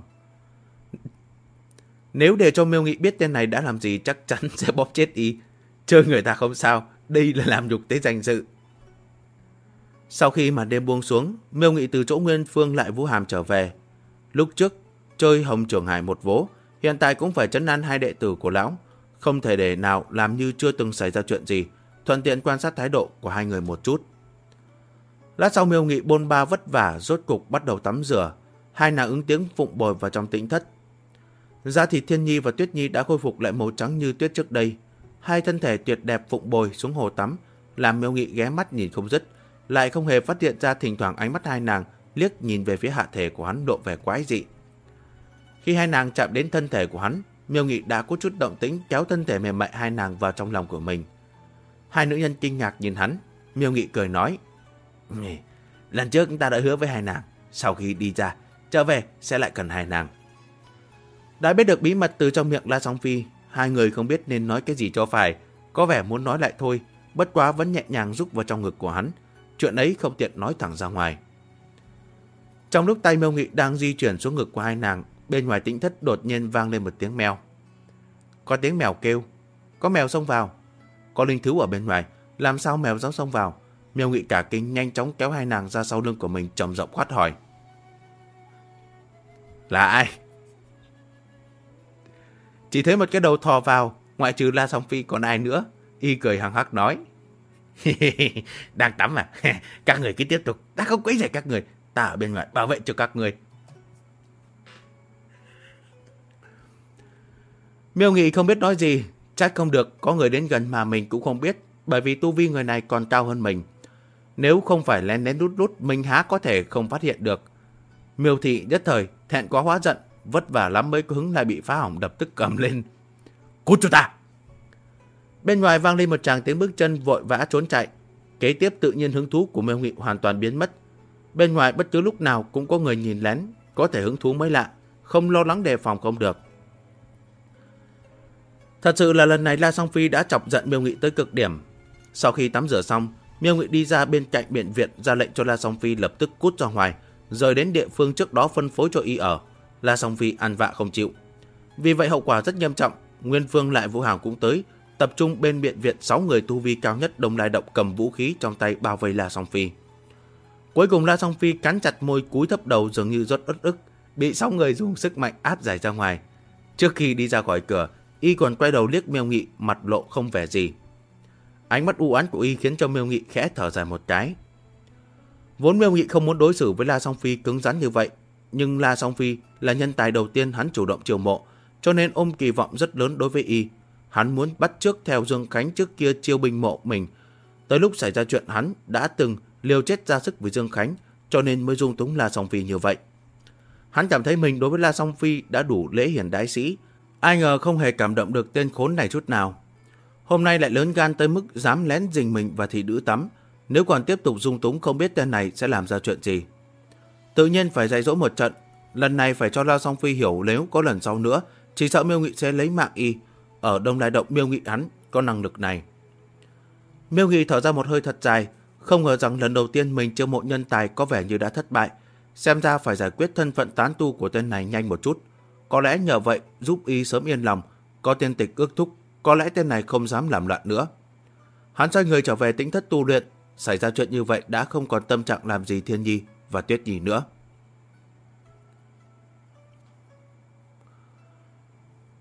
Nếu để cho Miêu Nghị biết tên này đã làm gì, chắc chắn sẽ bóp chết y. Chơi người ta không sao, đây là làm nhục tới danh dự. Sau khi màn đêm buông xuống, Miêu Nghị từ chỗ Nguyên Phương lại Vũ Hàm trở về. Lúc trước chơi Hồng Trường Hải một vố, hiện tại cũng phải trấn an hai đệ tử của lão, không thể để nào làm như chưa từng xảy ra chuyện gì, thuận tiện quan sát thái độ của hai người một chút. Lát sau Miêu Nghị bôn ba vất vả, rốt cục bắt đầu tắm rửa, hai nàng ứng tiếng phụng bồi vào trong tĩnh thất. Da thịt Thiên Nhi và Tuyết Nhi đã khôi phục lại màu trắng như tuyết trước đây, hai thân thể tuyệt đẹp phụng bồi xuống hồ tắm, làm Miêu Nghị ghé mắt nhìn không dứt, lại không hề phát hiện ra thỉnh thoảng ánh mắt hai nàng liếc nhìn về phía hạ thể của hắn lộ vẻ quái dị. Khi hai nàng chạm đến thân thể của hắn, Miêu Nghị đã có chút động tĩnh kéo thân thể mềm mại hai nàng vào trong lòng của mình. Hai nữ nhân kinh ngạc nhìn hắn, Miêu Nghị cười nói: lần trước ta đã hứa với hai nàng, sau khi đi ra trở về sẽ lại cần hai nàng. Đã biết được bí mật từ trong miệng La Song Phi, hai người không biết nên nói cái gì cho phải, có vẻ muốn nói lại thôi, bất quá vẫn nhẹ nhàng rúc vào trong ngực của hắn. Chuyện ấy không tiện nói thẳng ra ngoài. Trong lúc tay Miêu Nghị đang di chuyển xuống ngực của hai nàng, bên ngoài tĩnh thất đột nhiên vang lên một tiếng meo. Có tiếng mèo kêu, có mèo xông vào. Có linh thú ở bên ngoài, làm sao mèo dám xông vào? Miêu Nghị cả kinh nhanh chóng kéo hai nàng ra sau lưng của mình, trầm giọng quát hỏi: là ai? Chỉ thấy một cái đầu thò vào, ngoại trừ La Song Phi còn ai nữa? Y cười hằng hắc nói: đang tắm à? Các người cứ tiếp tục, ta không quấy rầy các người, ta ở bên ngoài bảo vệ cho các người. Miêu Nghị không biết nói gì, trách không được có người đến gần mà mình cũng không biết, bởi vì tu vi người này còn cao hơn mình. Nếu không phải lén lén lút lút, mình há có thể không phát hiện được. Miêu Thị nhất thời thẹn quá hóa giận, vất vả lắm mới có hứng lại bị phá hỏng, đập tức cầm lên: cút cho ta! Bên ngoài vang lên một tràng tiếng bước chân vội vã trốn chạy. Kế tiếp tự nhiên hứng thú của Miêu Nghị hoàn toàn biến mất. Bên ngoài bất cứ lúc nào cũng có người nhìn lén, có thể hứng thú mới lạ, không lo lắng đề phòng không được. Thật sự là lần này La Song Phi đã chọc giận Miêu Nghị tới cực điểm. Sau khi tắm rửa xong, Miêu Nghị đi ra bên cạnh bệnh viện, ra lệnh cho La Song Phi lập tức cút ra ngoài, rời đến địa phương trước đó phân phối cho y ở. La Song Phi ăn vạ không chịu. Vì vậy hậu quả rất nghiêm trọng. Nguyên Phương lại Vũ Hàm cũng tới, tập trung bên bệnh viện 6 người tu vi cao nhất đồng lai động cầm vũ khí trong tay bao vây La Song Phi. Cuối cùng La Song Phi cắn chặt môi, cúi thấp đầu dường như rất uất ức, bị 6 người dùng sức mạnh áp giải ra ngoài. Trước khi đi ra khỏi cửa, y còn quay đầu liếc Miêu Nghị, mặt lộ không vẻ gì. Ánh mắt u ám của y khiến cho Miêu Nghị khẽ thở dài một cái. Vốn Miêu Nghị không muốn đối xử với La Song Phi cứng rắn như vậy, nhưng La Song Phi là nhân tài đầu tiên hắn chủ động chiều mộ, cho nên ôm kỳ vọng rất lớn đối với y. Hắn muốn bắt chước theo Dương Khánh trước kia chiêu binh mộ mình. Tới lúc xảy ra chuyện hắn đã từng liều chết ra sức với Dương Khánh, cho nên mới dung túng La Song Phi như vậy. Hắn cảm thấy mình đối với La Song Phi đã đủ lễ hiển đại sĩ, ai ngờ không hề cảm động được tên khốn này chút nào. Hôm nay lại lớn gan tới mức dám lén rình mình và thị nữ tắm, nếu còn tiếp tục dung túng không biết tên này sẽ làm ra chuyện gì. Tự nhiên phải dạy dỗ một trận, lần này phải cho La Song Phi hiểu nếu có lần sau nữa, chỉ sợ Miêu Nghị sẽ lấy mạng y. Ở Đông Lai Động Miêu Nghị hắn có năng lực này. Miêu Nghị thở ra một hơi thật dài, không ngờ rằng lần đầu tiên mình chiêu mộ nhân tài có vẻ như đã thất bại. Xem ra phải giải quyết thân phận tán tu của tên này nhanh một chút. Có lẽ nhờ vậy giúp y sớm yên lòng, có tiên tịch ước thúc, có lẽ tên này không dám làm loạn nữa. Hắn xoay người trở về tĩnh thất tu luyện. Xảy ra chuyện như vậy đã không còn tâm trạng làm gì Thiên Nhi và Tuyết Nhi nữa.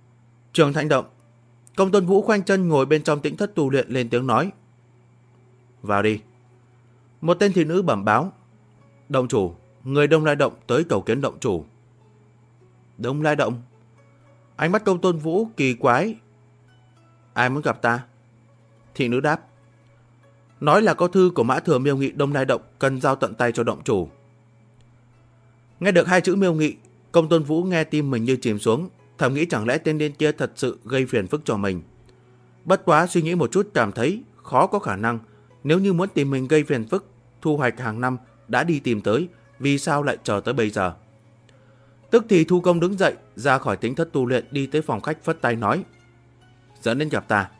Trường Thanh Động, Công Tôn Vũ khoanh chân ngồi bên trong tĩnh thất tu luyện lên tiếng nói: Vào đi. Một tên thị nữ bẩm báo. Động chủ, người Đông Lai Động tới cầu kiến động chủ. Đông Lai Động? Ánh mắt Công Tôn Vũ kỳ quái. Ai muốn gặp ta? Thị nữ đáp. Nói là có thư của Mã Thừa Miêu Nghị Đông Lai Động cần giao tận tay cho động chủ. Nghe được hai chữ Miêu Nghị, Công Tôn Vũ nghe tim mình như chìm xuống, thầm nghĩ chẳng lẽ tên điên kia thật sự gây phiền phức cho mình. Bất quá suy nghĩ một chút cảm thấy khó có khả năng. Nếu như muốn tìm mình gây phiền phức, thu hoạch hàng năm đã đi tìm tới, vì sao lại chờ tới bây giờ? Tức thì Thu Công đứng dậy, ra khỏi tính thất tu luyện, đi tới phòng khách phất tay nói. Dẫn đến gặp ta.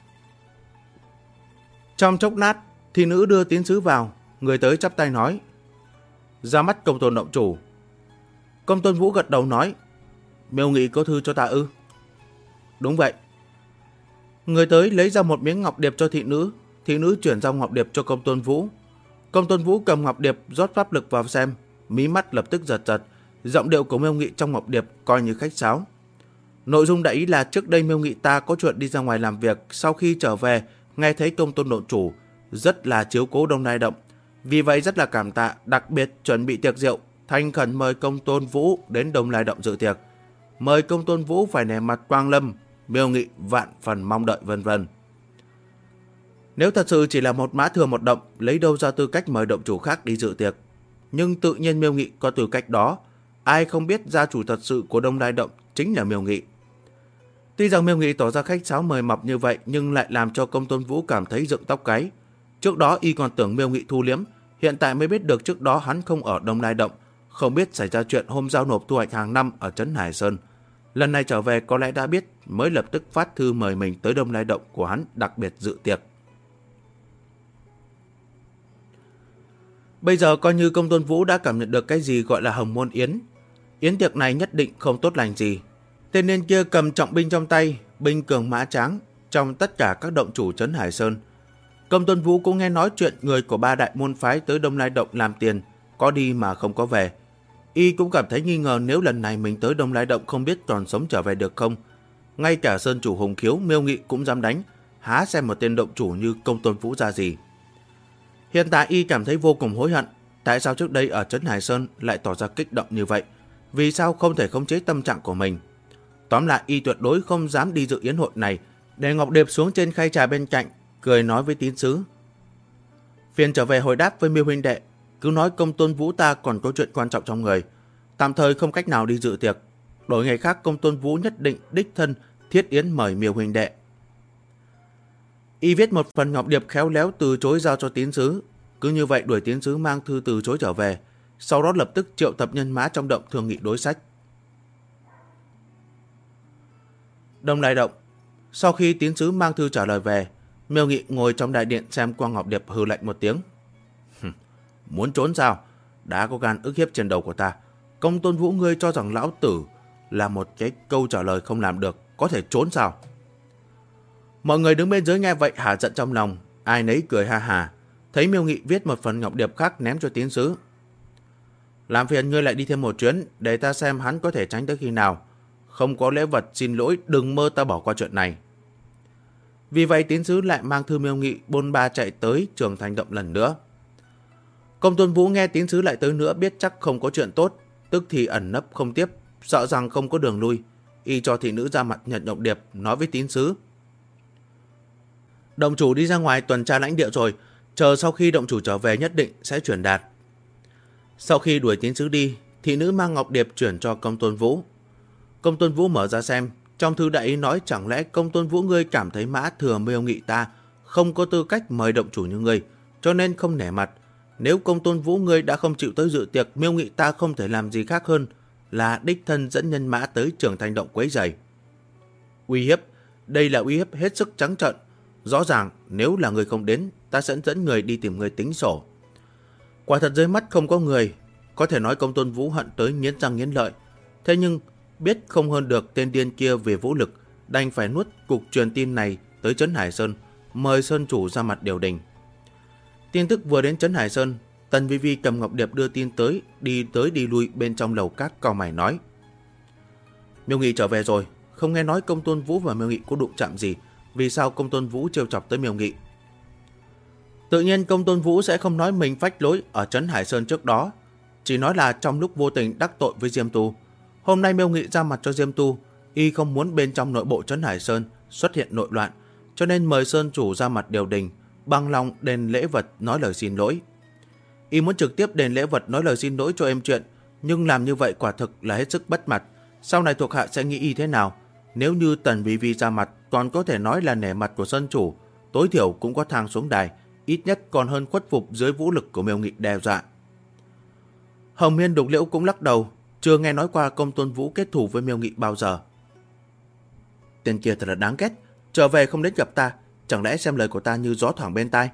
Trong chốc lát, thị nữ đưa tín sứ vào, người tới chắp tay nói. Ra mắt Công Tôn động chủ. Công Tôn Vũ gật đầu nói. Miêu Nghị có thư cho ta ư? Đúng vậy. Người tới lấy ra một miếng ngọc điệp cho thị nữ chuyển giao ngọc điệp cho Công Tôn Vũ. Công Tôn Vũ cầm ngọc điệp rót pháp lực vào xem, mí mắt lập tức giật giật, giọng điệu của Miêu Nghị trong ngọc điệp coi như khách sáo. Nội dung đại ý là trước đây Miêu Nghị ta có chuyện đi ra ngoài làm việc, sau khi trở về nghe thấy Công Tôn động chủ rất là chiếu cố Đông Lai Động, vì vậy rất là cảm tạ, đặc biệt chuẩn bị tiệc rượu, thành khẩn mời Công Tôn Vũ đến Đông Lai Động dự tiệc. Mời Công Tôn Vũ phải nể mặt quang lâm, Miêu Nghị vạn phần mong đợi vân vân. Nếu thật sự chỉ là một Mã Thừa một động, lấy đâu ra tư cách mời động chủ khác đi dự tiệc? Nhưng tự nhiên Miêu Nghị có tư cách đó, ai không biết gia chủ thật sự của Đông Lai Động chính là Miêu Nghị. Tuy rằng Miêu Nghị tỏ ra khách sáo mời mọc như vậy, nhưng lại làm cho Công Tôn Vũ cảm thấy dựng tóc gáy. Trước đó y còn tưởng Miêu Nghị thu liếm, hiện tại mới biết được trước đó hắn không ở Đông Lai Động, không biết xảy ra chuyện hôm giao nộp thu hoạch hàng năm ở trấn Hải Sơn. Lần này trở về có lẽ đã biết, mới lập tức phát thư mời mình tới Đông Lai Động của hắn đặc biệt dự tiệc. Bây giờ coi như Công Tôn Vũ đã cảm nhận được cái gì gọi là hồng môn yến. Yến tiệc này nhất định không tốt lành gì. Tên niên kia cầm trọng binh trong tay, binh cường mã tráng, trong tất cả các động chủ trấn Hải Sơn. Công Tôn Vũ cũng nghe nói chuyện người của ba đại môn phái tới Đông Lai Động làm tiền, có đi mà không có về. Y cũng cảm thấy nghi ngờ nếu lần này mình tới Đông Lai Động không biết còn sống trở về được không. Ngay cả Sơn chủ Hùng Khiếu, Miêu Nghị cũng dám đánh, há xem một tên động chủ như Công Tôn Vũ ra gì. Hiện tại y cảm thấy vô cùng hối hận, tại sao trước đây ở trấn Hải Sơn lại tỏ ra kích động như vậy, vì sao không thể khống chế tâm trạng của mình. Tóm lại y tuyệt đối không dám đi dự yến hội này, để ngọc điệp xuống trên khay trà bên cạnh, cười nói với tín sứ. Phiền trở về hồi đáp với Miêu huynh đệ, cứ nói Công Tôn Vũ ta còn có chuyện quan trọng trong người, tạm thời không cách nào đi dự tiệc, đổi ngày khác Công Tôn Vũ nhất định đích thân thiết yến mời Miêu huynh đệ. Y viết một phần ngọc điệp khéo léo từ chối giao cho tín sứ, cứ như vậy đuổi tín sứ mang thư từ chối trở về, sau đó lập tức triệu tập nhân mã trong động thương nghị đối sách. Đông Lai Động. Sau khi tín sứ mang thư trả lời về, Miêu Nghị ngồi trong đại điện xem qua ngọc điệp hừ lạnh một tiếng. Muốn trốn sao? Đã có gan ức hiếp trên đầu của ta. Công Tôn Vũ ngươi cho rằng lão tử là một cái câu trả lời không làm được, có thể trốn sao? Mọi người đứng bên dưới nghe vậy hả giận trong lòng, ai nấy cười ha hà. Thấy Miêu Nghị viết một phần ngọc điệp khác ném cho tín sứ. Làm phiền ngươi lại đi thêm một chuyến, để ta xem hắn có thể tránh tới khi nào. Không có lễ vật xin lỗi, đừng mơ ta bỏ qua chuyện này. Vì vậy tín sứ lại mang thư Miêu Nghị bôn ba chạy tới Trường Thành Động lần nữa. Công Tôn Vũ nghe tín sứ lại tới nữa, biết chắc không có chuyện tốt, tức thì ẩn nấp không tiếp, sợ rằng không có đường lui. Y cho thị nữ ra mặt nhận ngọc điệp, nói với tín sứ. Động chủ đi ra ngoài tuần tra lãnh địa rồi, chờ sau khi động chủ trở về nhất định sẽ chuyển đạt. Sau khi đuổi tín sứ đi, thị nữ mang ngọc điệp chuyển cho Công Tôn Vũ. Công Tôn Vũ mở ra xem, trong thư đại ý nói chẳng lẽ Công Tôn Vũ ngươi cảm thấy Mã Thừa Miêu Nghị ta không có tư cách mời động chủ như ngươi, cho nên không nể mặt. Nếu Công Tôn Vũ ngươi đã không chịu tới dự tiệc, Miêu Nghị ta không thể làm gì khác hơn là đích thân dẫn nhân mã tới Trường Thành Động quấy rầy. Uy hiếp, đây là uy hiếp hết sức trắng trợn. Rõ ràng nếu là người không đến, ta sẽ dẫn người đi tìm người tính sổ. Quả thật dưới mắt không có người, có thể nói Công Tôn Vũ hận tới nghiến răng nghiến lợi. Thế nhưng biết không hơn được tên điên kia về vũ lực, đành phải nuốt cục truyền tin này tới trấn Hải Sơn, mời Sơn chủ ra mặt điều đình. Tin tức vừa đến trấn Hải Sơn, Tần Vi Vi cầm ngọc điệp đưa tin tới đi lui bên trong lầu các, cau mày nói: Miêu Nghị trở về rồi, không nghe nói Công Tôn Vũ và Miêu Nghị có đụng chạm gì, vì sao Công Tôn Vũ trêu chọc tới Miêu Nghị? Tự nhiên Công Tôn Vũ sẽ không nói mình phách lối ở trấn Hải Sơn trước đó, chỉ nói là trong lúc vô tình đắc tội với Diêm Tu. Hôm nay Miêu Nghị ra mặt cho Diêm Tu, y không muốn bên trong nội bộ trấn Hải Sơn xuất hiện nội loạn, cho nên mời Sơn chủ ra mặt điều đình, bằng lòng đền lễ vật nói lời xin lỗi. Y muốn trực tiếp đền lễ vật nói lời xin lỗi cho êm chuyện, nhưng làm như vậy quả thực là hết sức bất mặt. Sau này thuộc hạ sẽ nghĩ y thế nào? Nếu như Tần Vi Vi ra mặt, còn có thể nói là nể mặt của Sơn chủ, tối thiểu cũng có thang xuống đài, ít nhất còn hơn khuất phục dưới vũ lực của Miêu Nghị đe dọa. Hồng Hiên Đục Liễu cũng lắc đầu, chưa nghe nói qua Công Tôn Vũ kết thù với Miêu Nghị bao giờ. Tên kia thật là đáng ghét, trở về không đến gặp ta, chẳng lẽ xem lời của ta như gió thoảng bên tai.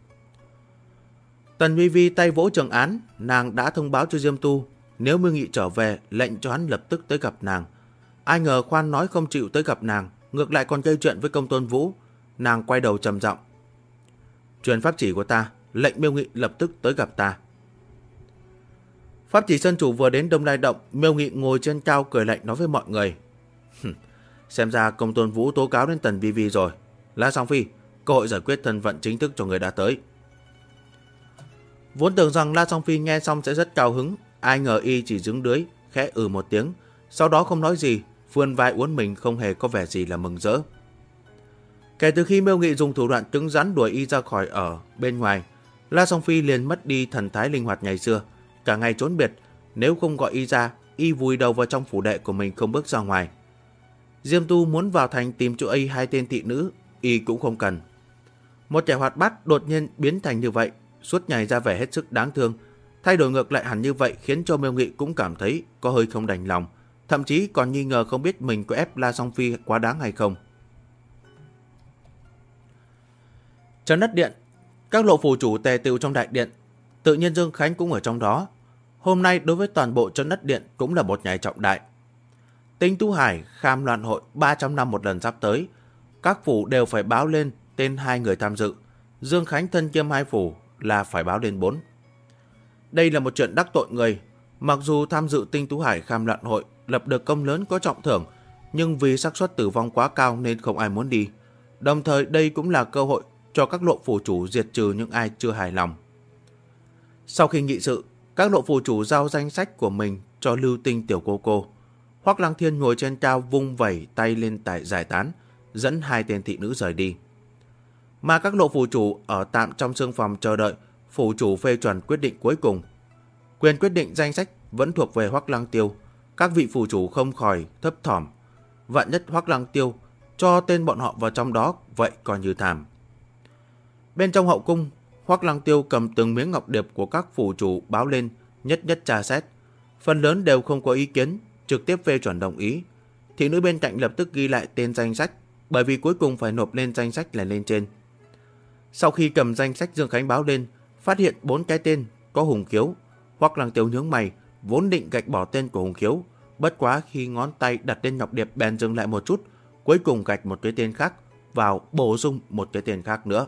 Tần Vi Vi tay vỗ trường án, nàng đã thông báo cho Diêm Tu, nếu Miêu Nghị trở về, lệnh cho hắn lập tức tới gặp nàng. Ai ngờ khoan nói không chịu tới gặp nàng, ngược lại còn gây chuyện với Công Tôn Vũ. Nàng quay đầu trầm giọng: truyền pháp chỉ của ta, lệnh Miêu Nghị lập tức tới gặp ta. Pháp chỉ Sơn chủ vừa đến Đông Lai Động, Miêu Nghị ngồi trên cao cười lạnh nói với mọi người: xem ra Công Tôn Vũ tố cáo đến Tần Vi Vi rồi. La Song Phi, cơ hội giải quyết thân phận chính thức cho người đã tới. Vốn tưởng rằng La Song Phi nghe xong sẽ rất cao hứng, ai ngờ y chỉ đứng dưới, khẽ một tiếng, sau đó không nói gì, vươn vai uốn mình không hề có vẻ gì là mừng rỡ. Kể từ khi Miêu Nghị dùng thủ đoạn cứng rắn đuổi y ra khỏi ở bên ngoài, La Song Phi liền mất đi thần thái linh hoạt ngày xưa, cả ngày trốn biệt, nếu không gọi y ra, y vùi đầu vào trong phủ đệ của mình không bước ra ngoài. Diêm Tu muốn vào thành tìm chỗ ấy hai tên thị nữ, y cũng không cần. Một kẻ hoạt bát đột nhiên biến thành như vậy, suốt ngày ra vẻ hết sức đáng thương, thay đổi ngược lại hẳn như vậy khiến cho Miêu Nghị cũng cảm thấy có hơi không đành lòng, thậm chí còn nghi ngờ không biết mình có ép La Song Phi quá đáng hay không. Trấn Đất Điện, các lộ phủ chủ tề tựu trong đại điện, tự nhiên Dương Khánh cũng ở trong đó. Hôm nay đối với toàn bộ Trấn Đất Điện cũng là một ngày trọng đại. Tinh Tú Hải Kham Loạn Hội 300 năm một lần sắp tới, các phủ đều phải báo lên tên 2 người tham dự. Dương Khánh thân kiêm 2 phủ là phải báo lên 4. Đây là một chuyện đắc tội người. Mặc dù tham dự Tinh Tú Hải Kham Loạn Hội lập được công lớn có trọng thưởng, nhưng vì xác suất tử vong quá cao nên không ai muốn đi. Đồng thời đây cũng là cơ hội cho các lộ phủ chủ diệt trừ những ai chưa hài lòng. Sau khi nghị sự, các lộ phủ chủ giao danh sách của mình cho Lưu Tinh tiểu cô. Hoắc Lăng Thiên ngồi trên cao vung vẩy tay lên tại giải tán, dẫn 2 tên thị nữ rời đi. Mà các lộ phủ chủ ở tạm trong sương phòng chờ đợi phủ chủ phê chuẩn quyết định cuối cùng. Quyền quyết định danh sách vẫn thuộc về Hoắc Lăng Tiêu, các vị phủ chủ không khỏi thấp thỏm. Vạn nhất Hoắc Lăng Tiêu cho tên bọn họ vào trong đó, vậy coi như thảm. Bên trong hậu cung, Hoắc Lăng Tiêu cầm từng miếng ngọc điệp của các phủ chủ báo lên, nhất nhất tra xét. Phần lớn đều không có ý kiến, trực tiếp phê chuẩn đồng ý. Thị nữ bên cạnh lập tức ghi lại tên danh sách, bởi vì cuối cùng phải nộp lên danh sách là lên trên. Sau khi cầm danh sách Dương Khánh báo lên, phát hiện 4 cái tên có Hùng Khiếu. Hoắc Lăng Tiêu nhướng mày, vốn định gạch bỏ tên của Hùng Khiếu, bất quá khi ngón tay đặt lên ngọc điệp bèn dừng lại một chút, cuối cùng gạch một cái tên khác vào, bổ sung một cái tên khác nữa.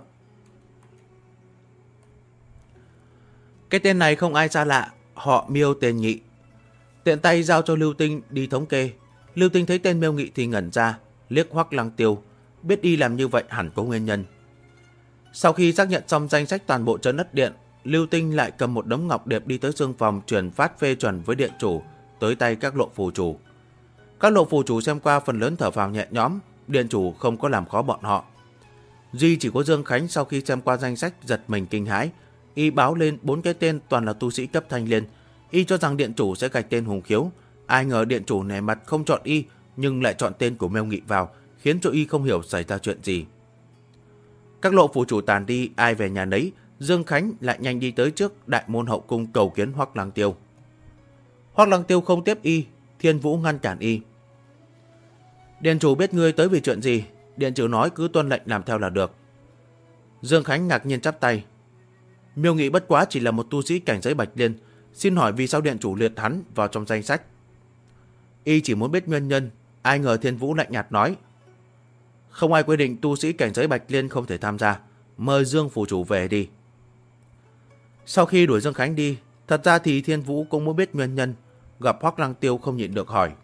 Cái tên này không ai xa lạ, họ Miêu tên Nghị. Tiện tay giao cho Lưu Tinh đi thống kê. Lưu Tinh thấy tên Miêu Nghị thì ngẩn ra, liếc Hoắc Lăng Tiêu, biết y làm như vậy hẳn có nguyên nhân. Sau khi xác nhận xong danh sách toàn bộ Trấn Đất Điện, Lưu Tinh lại cầm một đống ngọc điệp đi tới sương phòng chuyển phát phê chuẩn với điện chủ tới tay các lộ phù chủ. Các lộ phù chủ xem qua phần lớn thở phào nhẹ nhõm, điện chủ không có làm khó bọn họ. Duy chỉ có Dương Khánh sau khi xem qua danh sách giật mình kinh hãi, y báo lên 4 cái tên toàn là tu sĩ cấp thanh liên, y cho rằng điện chủ sẽ gạch tên Hùng Khiếu, ai ngờ điện chủ nể mặt không chọn y nhưng lại chọn tên của Miêu Nghị vào, khiến cho y không hiểu xảy ra chuyện gì. Các lộ phủ chủ tàn đi, ai về nhà nấy, Dương Khánh lại nhanh đi tới trước đại môn hậu cung cầu kiến Hoắc Lăng Tiêu. Hoắc Lăng Tiêu không tiếp y, Thiên Vũ ngăn cản y. Điện chủ biết ngươi tới vì chuyện gì, điện chủ nói cứ tuân lệnh làm theo là được. Dương Khánh ngạc nhiên chắp tay. Miêu Nghị bất quá chỉ là một tu sĩ cảnh giới Bạch Liên, xin hỏi vì sao điện chủ liệt hắn vào trong danh sách. Y chỉ muốn biết nguyên nhân, ai ngờ Thiên Vũ lạnh nhạt nói. Không ai quy định tu sĩ cảnh giới Bạch Liên không thể tham gia, mời Dương phủ chủ về đi. Sau khi đuổi Dương Khánh đi, thật ra thì Thiên Vũ cũng muốn biết nguyên nhân, gặp Hoắc Lăng Tiêu không nhịn được hỏi.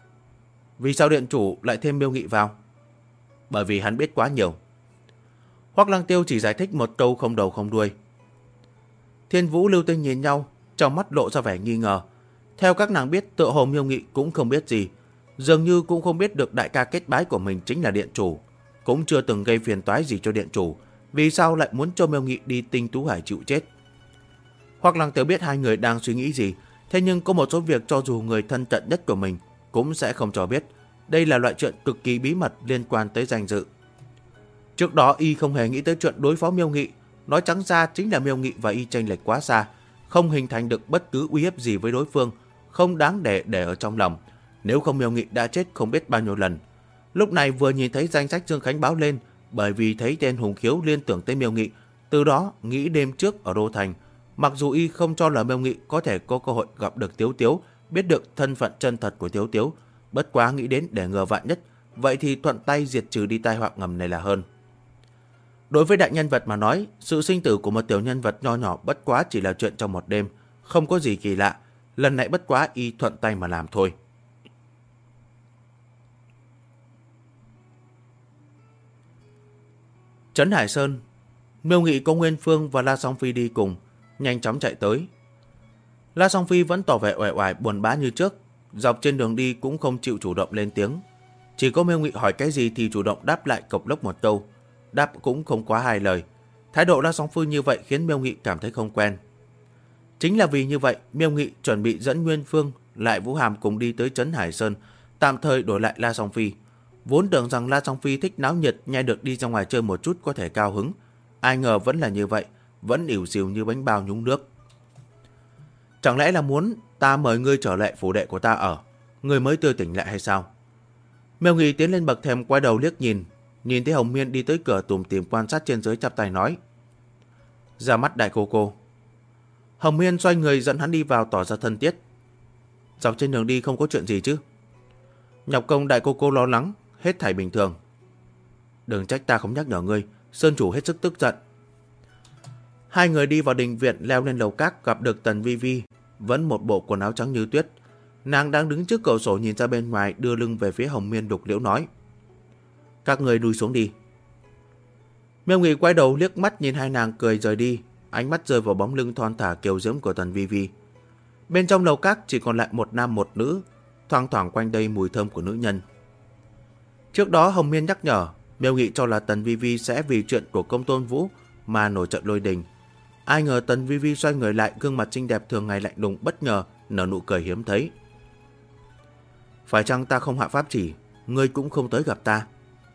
Vì sao điện chủ lại thêm Miêu Nghị vào? Bởi vì hắn biết quá nhiều. Hoắc Lăng Tiêu chỉ giải thích một câu không đầu không đuôi. Thiên Vũ, Lưu Tinh nhìn nhau, trong mắt lộ ra vẻ nghi ngờ. Theo các nàng biết, tựa hồ Miêu Nghị cũng không biết gì, dường như cũng không biết được đại ca kết bái của mình chính là điện chủ, cũng chưa từng gây phiền toái gì cho điện chủ, vì sao lại muốn cho Miêu Nghị đi Tinh Tú Hải chịu chết. Hoắc Lăng Tiêu biết hai người đang suy nghĩ gì, thế nhưng có một số việc cho dù người thân cận nhất của mình cũng sẽ không cho biết. Đây là loại chuyện cực kỳ bí mật liên quan tới danh dự. Trước đó y không hề nghĩ tới chuyện đối phó Miêu Nghị, nói trắng ra chính là Miêu Nghị và y chênh lệch quá xa, không hình thành được bất cứ uy hiếp gì với đối phương, không đáng để ở trong lòng. Nếu không Miêu Nghị đã chết không biết bao nhiêu lần. Lúc này vừa nhìn thấy danh sách Dương Khánh báo lên, bởi vì thấy tên Hùng Khiếu liên tưởng tới Miêu Nghị, từ đó nghĩ đêm trước ở Đô Thành, mặc dù y không cho là Miêu Nghị có thể có cơ hội gặp được Tiếu Tiếu, biết được thân phận chân thật của Tiếu Tiếu, bất quá nghĩ đến để ngừa vạn nhất, vậy thì thuận tay diệt trừ đi tai họa ngầm này là hơn. Đối với đại nhân vật mà nói, sự sinh tử của một tiểu nhân vật nho nhỏ bất quá chỉ là chuyện trong một đêm, không có gì kỳ lạ, lần này bất quá y thuận tay mà làm thôi. Trấn Hải Sơn, Miêu Nghị có Nguyên Phương và La Song Phi đi cùng, nhanh chóng chạy tới. La Song Phi vẫn tỏ vẻ uể oải buồn bã như trước, dọc trên đường đi cũng không chịu chủ động lên tiếng. Chỉ có Miêu Nghị hỏi cái gì thì chủ động đáp lại cộc lốc một câu, đáp cũng không quá hai lời. Thái độ La Song Phi như vậy khiến Miêu Nghị cảm thấy không quen. Chính là vì như vậy, Miêu Nghị chuẩn bị dẫn Nguyên Phương, lại Vũ Hàm cùng đi tới Trấn Hải Sơn, tạm thời đổi lại La Song Phi. Vốn tưởng rằng La Song Phi thích náo nhiệt, nghe được đi ra ngoài chơi một chút có thể cao hứng. Ai ngờ vẫn là như vậy, vẫn ỉu xìu như bánh bao nhúng nước. Chẳng lẽ là muốn ta mời ngươi trở lại phủ đệ của ta ở, ngươi mới tươi tỉnh lại hay sao? Miêu Nghị tiến lên bậc thềm, quay đầu liếc nhìn thấy Hồng Miên đi tới cửa tủm tỉm quan sát trên dưới, chắp tay nói: ra mắt đại cô cô. Hồng Miên xoay người dẫn hắn đi vào, tỏ ra thân thiết. Dọc trên đường đi không có chuyện gì chứ? Nhọc công đại cô cô lo lắng, hết thảy bình thường. Đừng trách ta không nhắc nhở ngươi, Sơn chủ hết sức tức giận. Hai người đi vào đình viện, leo lên lầu các, gặp được Tần Vi Vi, vẫn một bộ quần áo trắng như tuyết. Nàng đang đứng trước cửa sổ nhìn ra bên ngoài, đưa lưng về phía Hồng Miên Đục Liễu nói: các người lui xuống đi. Miêu Nghị quay đầu liếc mắt nhìn hai nàng cười rời đi, ánh mắt rơi vào bóng lưng thon thả kiều diễm của Tần Vi Vi. Bên trong lầu các chỉ còn lại một nam một nữ, thoang thoảng quanh đây mùi thơm của nữ nhân. Trước đó Hồng Miên nhắc nhở, Miêu Nghị cho là Tần Vi Vi sẽ vì chuyện của Công Tôn Vũ mà nổi trận lôi đình. Ai ngờ Tần Vi Vi xoay người lại, gương mặt xinh đẹp thường ngày lạnh lùng bất ngờ nở nụ cười hiếm thấy. Phải chăng ta không hạ pháp chỉ, ngươi cũng không tới gặp ta?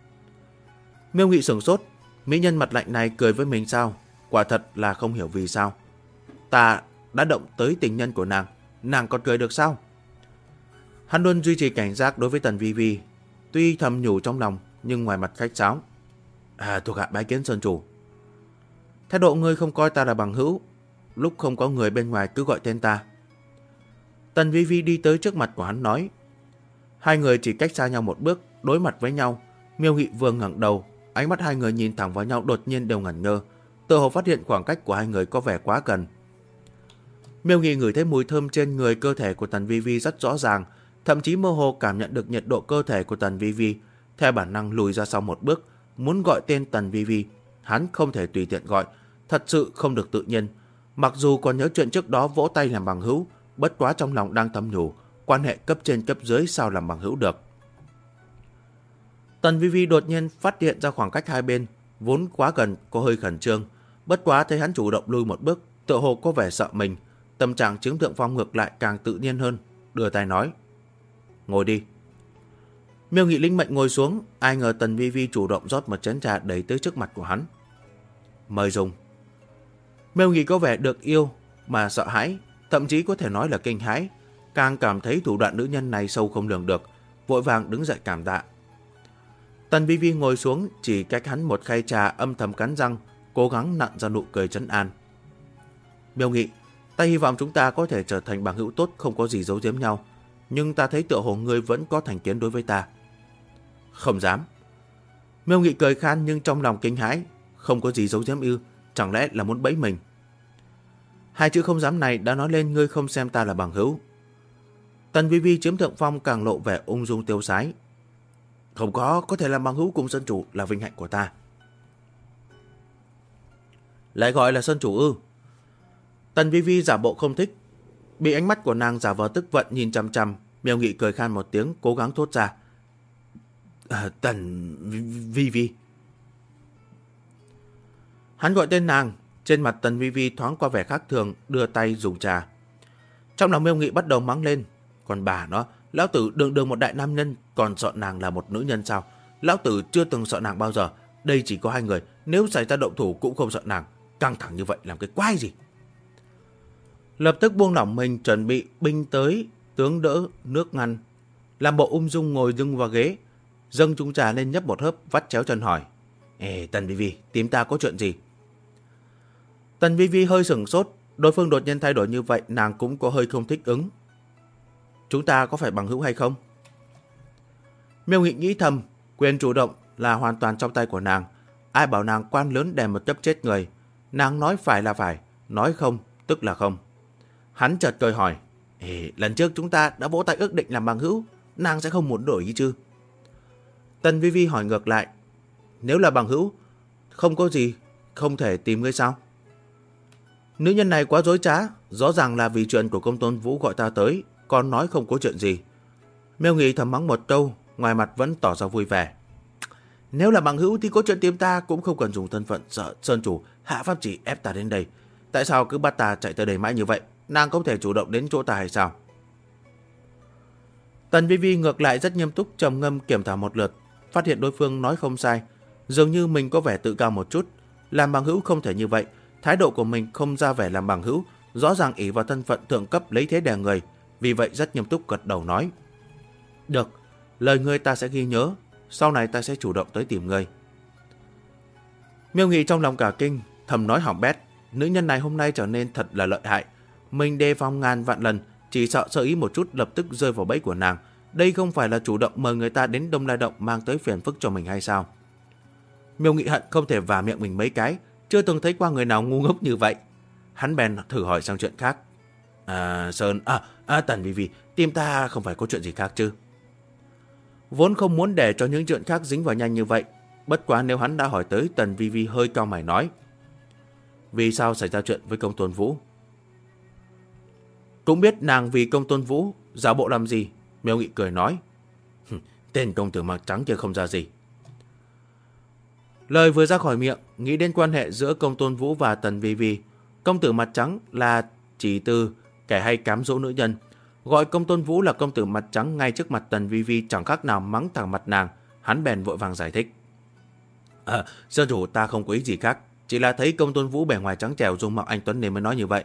Miêu Nghị sửng sốt, mỹ nhân mặt lạnh này cười với mình sao? Quả thật là không hiểu vì sao. Ta đã động tới tình nhân của nàng còn cười được sao? Hắn luôn duy trì cảnh giác đối với Tần Vi Vi, tuy thầm nhủ trong lòng nhưng ngoài mặt khách sáo: thuộc hạ bái kiến Sơn chủ. Thái độ ngươi không coi ta là bằng hữu, lúc không có người bên ngoài cứ gọi tên ta. Tần Vi Vi đi tới trước mặt của hắn nói. Hai người chỉ cách xa nhau một bước, đối mặt với nhau. Miêu Nghị vừa ngẩng đầu, ánh mắt hai người nhìn thẳng vào nhau đột nhiên đều ngẩn ngơ, tựa hồ phát hiện khoảng cách của hai người có vẻ quá gần. Miêu Nghị ngửi thấy mùi thơm trên người cơ thể của Tần Vi Vi rất rõ ràng, thậm chí mơ hồ cảm nhận được nhiệt độ cơ thể của Tần Vi Vi, theo bản năng lùi ra sau một bước, muốn gọi tên Tần Vi Vi. Hắn không thể tùy tiện gọi, thật sự không được tự nhiên. Mặc dù còn nhớ chuyện trước đó vỗ tay làm bằng hữu, bất quá trong lòng đang thầm nhủ, quan hệ cấp trên cấp dưới sao làm bằng hữu được. Tần Vi Vi đột nhiên phát hiện ra khoảng cách hai bên vốn quá gần, có hơi khẩn trương. Bất quá thấy hắn chủ động lui một bước, tựa hồ có vẻ sợ mình, tâm trạng chiếm thượng phong ngược lại càng tự nhiên hơn, đưa tay nói: ngồi đi. Miêu Nghị linh mệnh ngồi xuống, ai ngờ Tần Vi Vi chủ động rót một chén trà đẩy tới trước mặt của hắn. Mời dùng. Miêu Nghị có vẻ được yêu mà sợ hãi, thậm chí có thể nói là kinh hãi, càng cảm thấy thủ đoạn nữ nhân này sâu không lường được, vội vàng đứng dậy cảm tạ. Tần Vi Vi ngồi xuống, chỉ cách hắn một khay trà, âm thầm cắn răng, cố gắng nặn ra nụ cười trấn an. Miêu Nghị, ta hy vọng chúng ta có thể trở thành bằng hữu tốt, không có gì giấu giếm nhau, nhưng ta thấy tựa hồ ngươi vẫn có thành kiến đối với ta. Không dám. Miêu Nghị cười khan nhưng trong lòng kinh hãi, không có gì giấu giếm ư, chẳng lẽ là muốn bẫy mình? Hai chữ không dám này đã nói lên ngươi không xem ta là bằng hữu. Tần Vi Vi chiếm thượng phong, càng lộ vẻ ung dung tiêu sái. Không có thể làm bằng hữu cùng dân chủ là vinh hạnh của ta. Lại gọi là Sơn chủ ư? Tần Vi Vi giả bộ không thích. Bị ánh mắt của nàng giả vờ tức vận nhìn chằm chằm, Miêu Nghị cười khan một tiếng, cố gắng thốt ra. Tần Vi Vi. Hắn gọi tên nàng, trên mặt Tần Vi Vi thoáng qua vẻ khác thường, đưa tay dùng trà. Trong lòng Miêu Nghị bắt đầu mắng lên. Còn bà nó, lão tử đường một đại nam nhân, còn sợ nàng là một nữ nhân sao? Lão tử chưa từng sợ nàng bao giờ. Đây chỉ có hai người, nếu xảy ra động thủ cũng không sợ nàng. Căng thẳng như vậy làm cái quái gì? Lập tức buông lỏng mình, chuẩn bị binh tới, tướng đỡ, nước ngăn. Làm bộ ung dung ngồi dưng vào ghế, dâng chung trà lên nhấp một hớp, vắt chéo chân hỏi. Tần Vi Vi, tìm ta có chuyện gì? Tần Vi Vi hơi sửng sốt, đối phương đột nhiên thay đổi như vậy, nàng cũng có hơi không thích ứng. Chúng ta có phải bằng hữu hay không? Miêu Nghị nghĩ thầm, quyền chủ động là hoàn toàn trong tay của nàng. Ai bảo nàng quan lớn đè một chấp chết người. Nàng nói phải là phải, nói không tức là không. Hắn chợt cười hỏi. Lần trước chúng ta đã vỗ tay ước định làm bằng hữu, nàng sẽ không muốn đổi ý chứ? Tần Vi Vi hỏi ngược lại. Nếu là bằng hữu, không có gì, không thể tìm ngươi sao? Nữ nhân này quá dối trá, rõ ràng là vì chuyện của Công Tôn Vũ gọi ta tới, còn nói không có chuyện gì. Miêu Nghị thầm mắng một câu, ngoài mặt vẫn tỏ ra vui vẻ. Nếu là bằng hữu thì có chuyện tìm ta cũng không cần dùng thân phận sợ Sơn chủ hạ pháp chỉ ép ta đến đây. Tại sao cứ bắt ta chạy tới đây mãi như vậy? Nàng không thể chủ động đến chỗ ta hay sao? Tần Vi Vi ngược lại rất nghiêm túc, trầm ngâm kiểm thảo một lượt, phát hiện đối phương nói không sai, dường như mình có vẻ tự cao một chút. Làm bằng hữu không thể như vậy, thái độ của mình không ra vẻ làm bằng hữu, rõ ràng ỷ vào thân phận thượng cấp lấy thế đè người, vì vậy rất nghiêm túc gật đầu nói. Được, lời ngươi ta sẽ ghi nhớ, sau này ta sẽ chủ động tới tìm ngươi. Miêu Nghị trong lòng cả kinh, thầm nói hỏng bét, nữ nhân này hôm nay trở nên thật là lợi hại. Mình đề phòng ngàn vạn lần, chỉ sợ sơ ý một chút lập tức rơi vào bẫy của nàng. Đây không phải là chủ động mời người ta đến Đông Lai Động mang tới phiền phức cho mình hay sao? Miêu Nghị hận không thể vả miệng mình mấy cái, chưa từng thấy qua người nào ngu ngốc như vậy. Hắn bèn thử hỏi sang chuyện khác. Tần Vi Vi, tìm ta không phải có chuyện gì khác chứ? Vốn không muốn để cho những chuyện khác dính vào nhanh như vậy, bất quá nếu hắn đã hỏi tới, Tần Vi Vi hơi cau mày nói. Vì sao xảy ra chuyện với Công Tôn Vũ? Cũng biết nàng vì Công Tôn Vũ giả bộ làm gì. Miêu Nghị cười nói. Tên công tử mặc trắng kia không ra gì. Lời vừa ra khỏi miệng, nghĩ đến quan hệ giữa Công Tôn Vũ và Tần Vi Vi. Công tử mặt trắng là chỉ từ kẻ hay cám dỗ nữ nhân. Gọi Công Tôn Vũ là công tử mặt trắng ngay trước mặt Tần Vi Vi chẳng khác nào mắng thẳng mặt nàng. Hắn bèn vội vàng giải thích. Sơn chủ, ta không có ý gì khác, chỉ là thấy Công Tôn Vũ bề ngoài trắng trẻo dung mạo anh tuấn nên mới nói như vậy.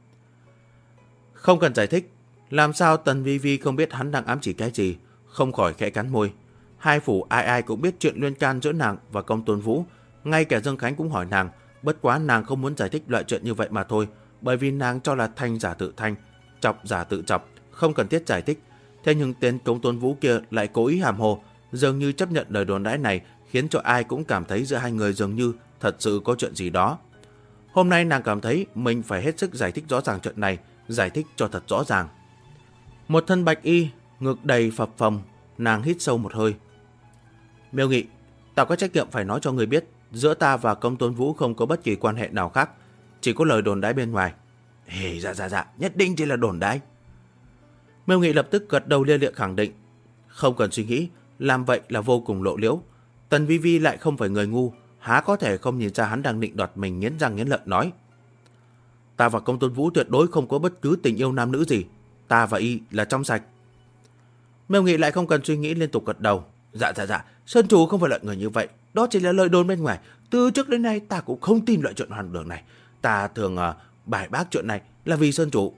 Không cần giải thích, làm sao Tần Vi Vi không biết hắn đang ám chỉ cái gì, không khỏi khẽ cắn môi. Hai phủ ai ai cũng biết chuyện liên can giữa nàng và Công Tôn Vũ, ngay cả Dương Khánh cũng hỏi nàng, bất quá nàng không muốn giải thích loại chuyện như vậy mà thôi, bởi vì nàng cho là thanh giả tự thanh, chọc giả tự chọc, không cần thiết giải thích. Thế nhưng tên Công Tôn Vũ kia lại cố ý hàm hồ, dường như chấp nhận lời đồn đãi này, khiến cho ai cũng cảm thấy giữa hai người dường như thật sự có chuyện gì đó. Hôm nay nàng cảm thấy mình phải hết sức giải thích rõ ràng chuyện này, giải thích cho thật rõ ràng. Một thân bạch y, ngực đầy phập phồng, nàng hít sâu một hơi. Miêu Nghị, ta có trách nhiệm phải nói cho người biết, giữa ta và Công Tôn Vũ không có bất kỳ quan hệ nào khác, chỉ có lời đồn đãi bên ngoài. Dạ, nhất định chỉ là đồn đãi. Miêu Nghị lập tức gật đầu lia lịa khẳng định. Không cần suy nghĩ, làm vậy là vô cùng lộ liễu. Tần Vi Vi lại không phải người ngu, há có thể không nhìn ra hắn đang định đoạt mình, nghiến răng nghiến lợi nói. Ta và Công Tôn Vũ tuyệt đối không có bất cứ tình yêu nam nữ gì, ta và y là trong sạch. Miêu Nghị lại không cần suy nghĩ liên tục gật đầu. Dạ, Sơn chủ không phải là người như vậy, đó chỉ là lời đồn bên ngoài. Từ trước đến nay ta cũng không tin loại chuyện hoang đường này. Ta thường bài bác chuyện này là vì Sơn chủ.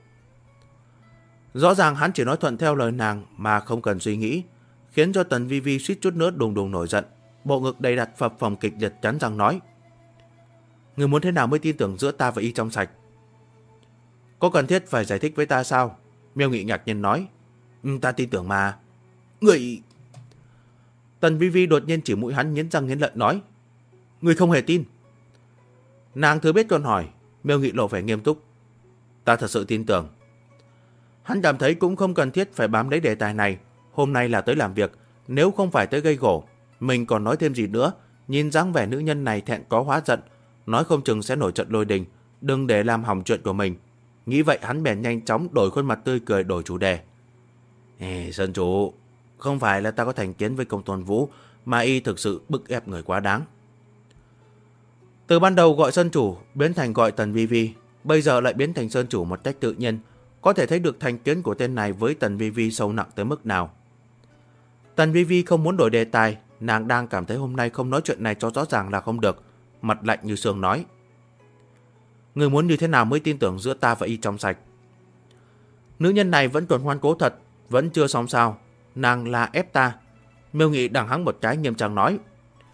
Rõ ràng hắn chỉ nói thuận theo lời nàng mà không cần suy nghĩ, khiến cho Tần Vi Vi suýt chút nữa đùng đùng nổi giận, bộ ngực đầy đặt phập phồng kịch liệt cắn răng nói. Người muốn thế nào mới tin tưởng giữa ta và y trong sạch? Có cần thiết phải giải thích với ta sao? Miêu Nghị ngạc nhiên nói. Ta tin tưởng mà. Người... Tần Vi Vi đột nhiên chỉ mũi hắn, nghiến răng nghiến lợi nói. Người không hề tin. Nàng thừa biết còn hỏi. Miêu Nghị lộ vẻ nghiêm túc. Ta thật sự tin tưởng. Hắn cảm thấy cũng không cần thiết phải bám lấy đề tài này. Hôm nay là tới làm việc, nếu không phải tới gây gổ, mình còn nói thêm gì nữa. Nhìn dáng vẻ nữ nhân này thẹn có hóa giận, nói không chừng sẽ nổi trận lôi đình, đừng để làm hỏng chuyện của mình. Nghĩ vậy hắn bèn nhanh chóng đổi khuôn mặt tươi cười, đổi chủ đề. Sơn chủ, không phải là ta có thành kiến với Công Tôn Vũ, mà y thực sự bức ép người quá đáng. Từ ban đầu gọi Sơn chủ biến thành gọi Tần Vi Vi, bây giờ lại biến thành Sơn chủ một cách tự nhiên, có thể thấy được thành kiến của tên này với Tần Vi Vi sâu nặng tới mức nào. Tần Vi Vi không muốn đổi đề tài, nàng đang cảm thấy hôm nay không nói chuyện này cho rõ ràng là không được, mặt lạnh như sương nói. Người muốn như thế nào mới tin tưởng giữa ta và y trong sạch? Nữ nhân này vẫn còn ngoan cố thật, vẫn chưa xong sao, nàng là ép ta. Miêu Nghị đằng hắng một cái nghiêm trang nói.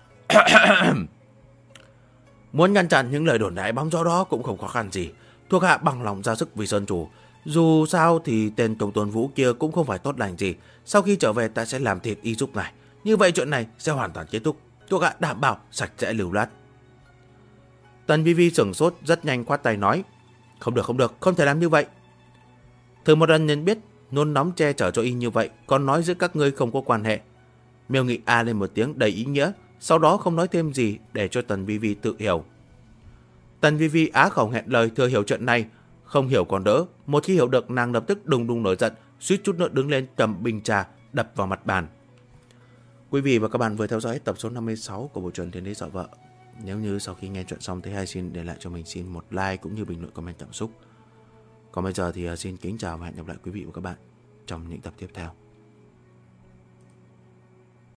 Muốn ngăn chặn những lời đồn đại bóng gió đó cũng không khó khăn gì. Thuộc hạ bằng lòng ra sức vì Sơn chủ. Dù sao thì tên Công Tôn Vũ kia cũng không phải tốt lành gì. Sau khi trở về ta sẽ làm thịt y giúp ngài. Như vậy chuyện này sẽ hoàn toàn kết thúc. Thuộc hạ đảm bảo sạch sẽ lưu loát. Tần Vi Vi sửng sốt, rất nhanh khoát tay nói. Không được, không thể làm như vậy. Thử một lần nên biết, nôn nóng che chở cho y như vậy, còn nói giữa các ngươi không có quan hệ. Miêu Nghị a lên một tiếng đầy ý nghĩa, sau đó không nói thêm gì để cho Tần Vi Vi tự hiểu. Tần Vi Vi á khẩu hẹn lời thừa hiểu chuyện này, không hiểu còn đỡ, một khi hiểu được nàng lập tức đùng đùng nổi giận, suýt chút nữa đứng lên cầm bình trà đập vào mặt bàn. Quý vị và các bạn vừa theo dõi tập số 56 của bộ truyện Thiên Đế Dọa Vợ. Nếu như sau khi nghe chuyện xong thấy hay, xin để lại cho mình xin một like cũng như bình luận comment cảm xúc. Còn bây giờ thì xin kính chào và hẹn gặp lại quý vị và các bạn trong những tập tiếp theo.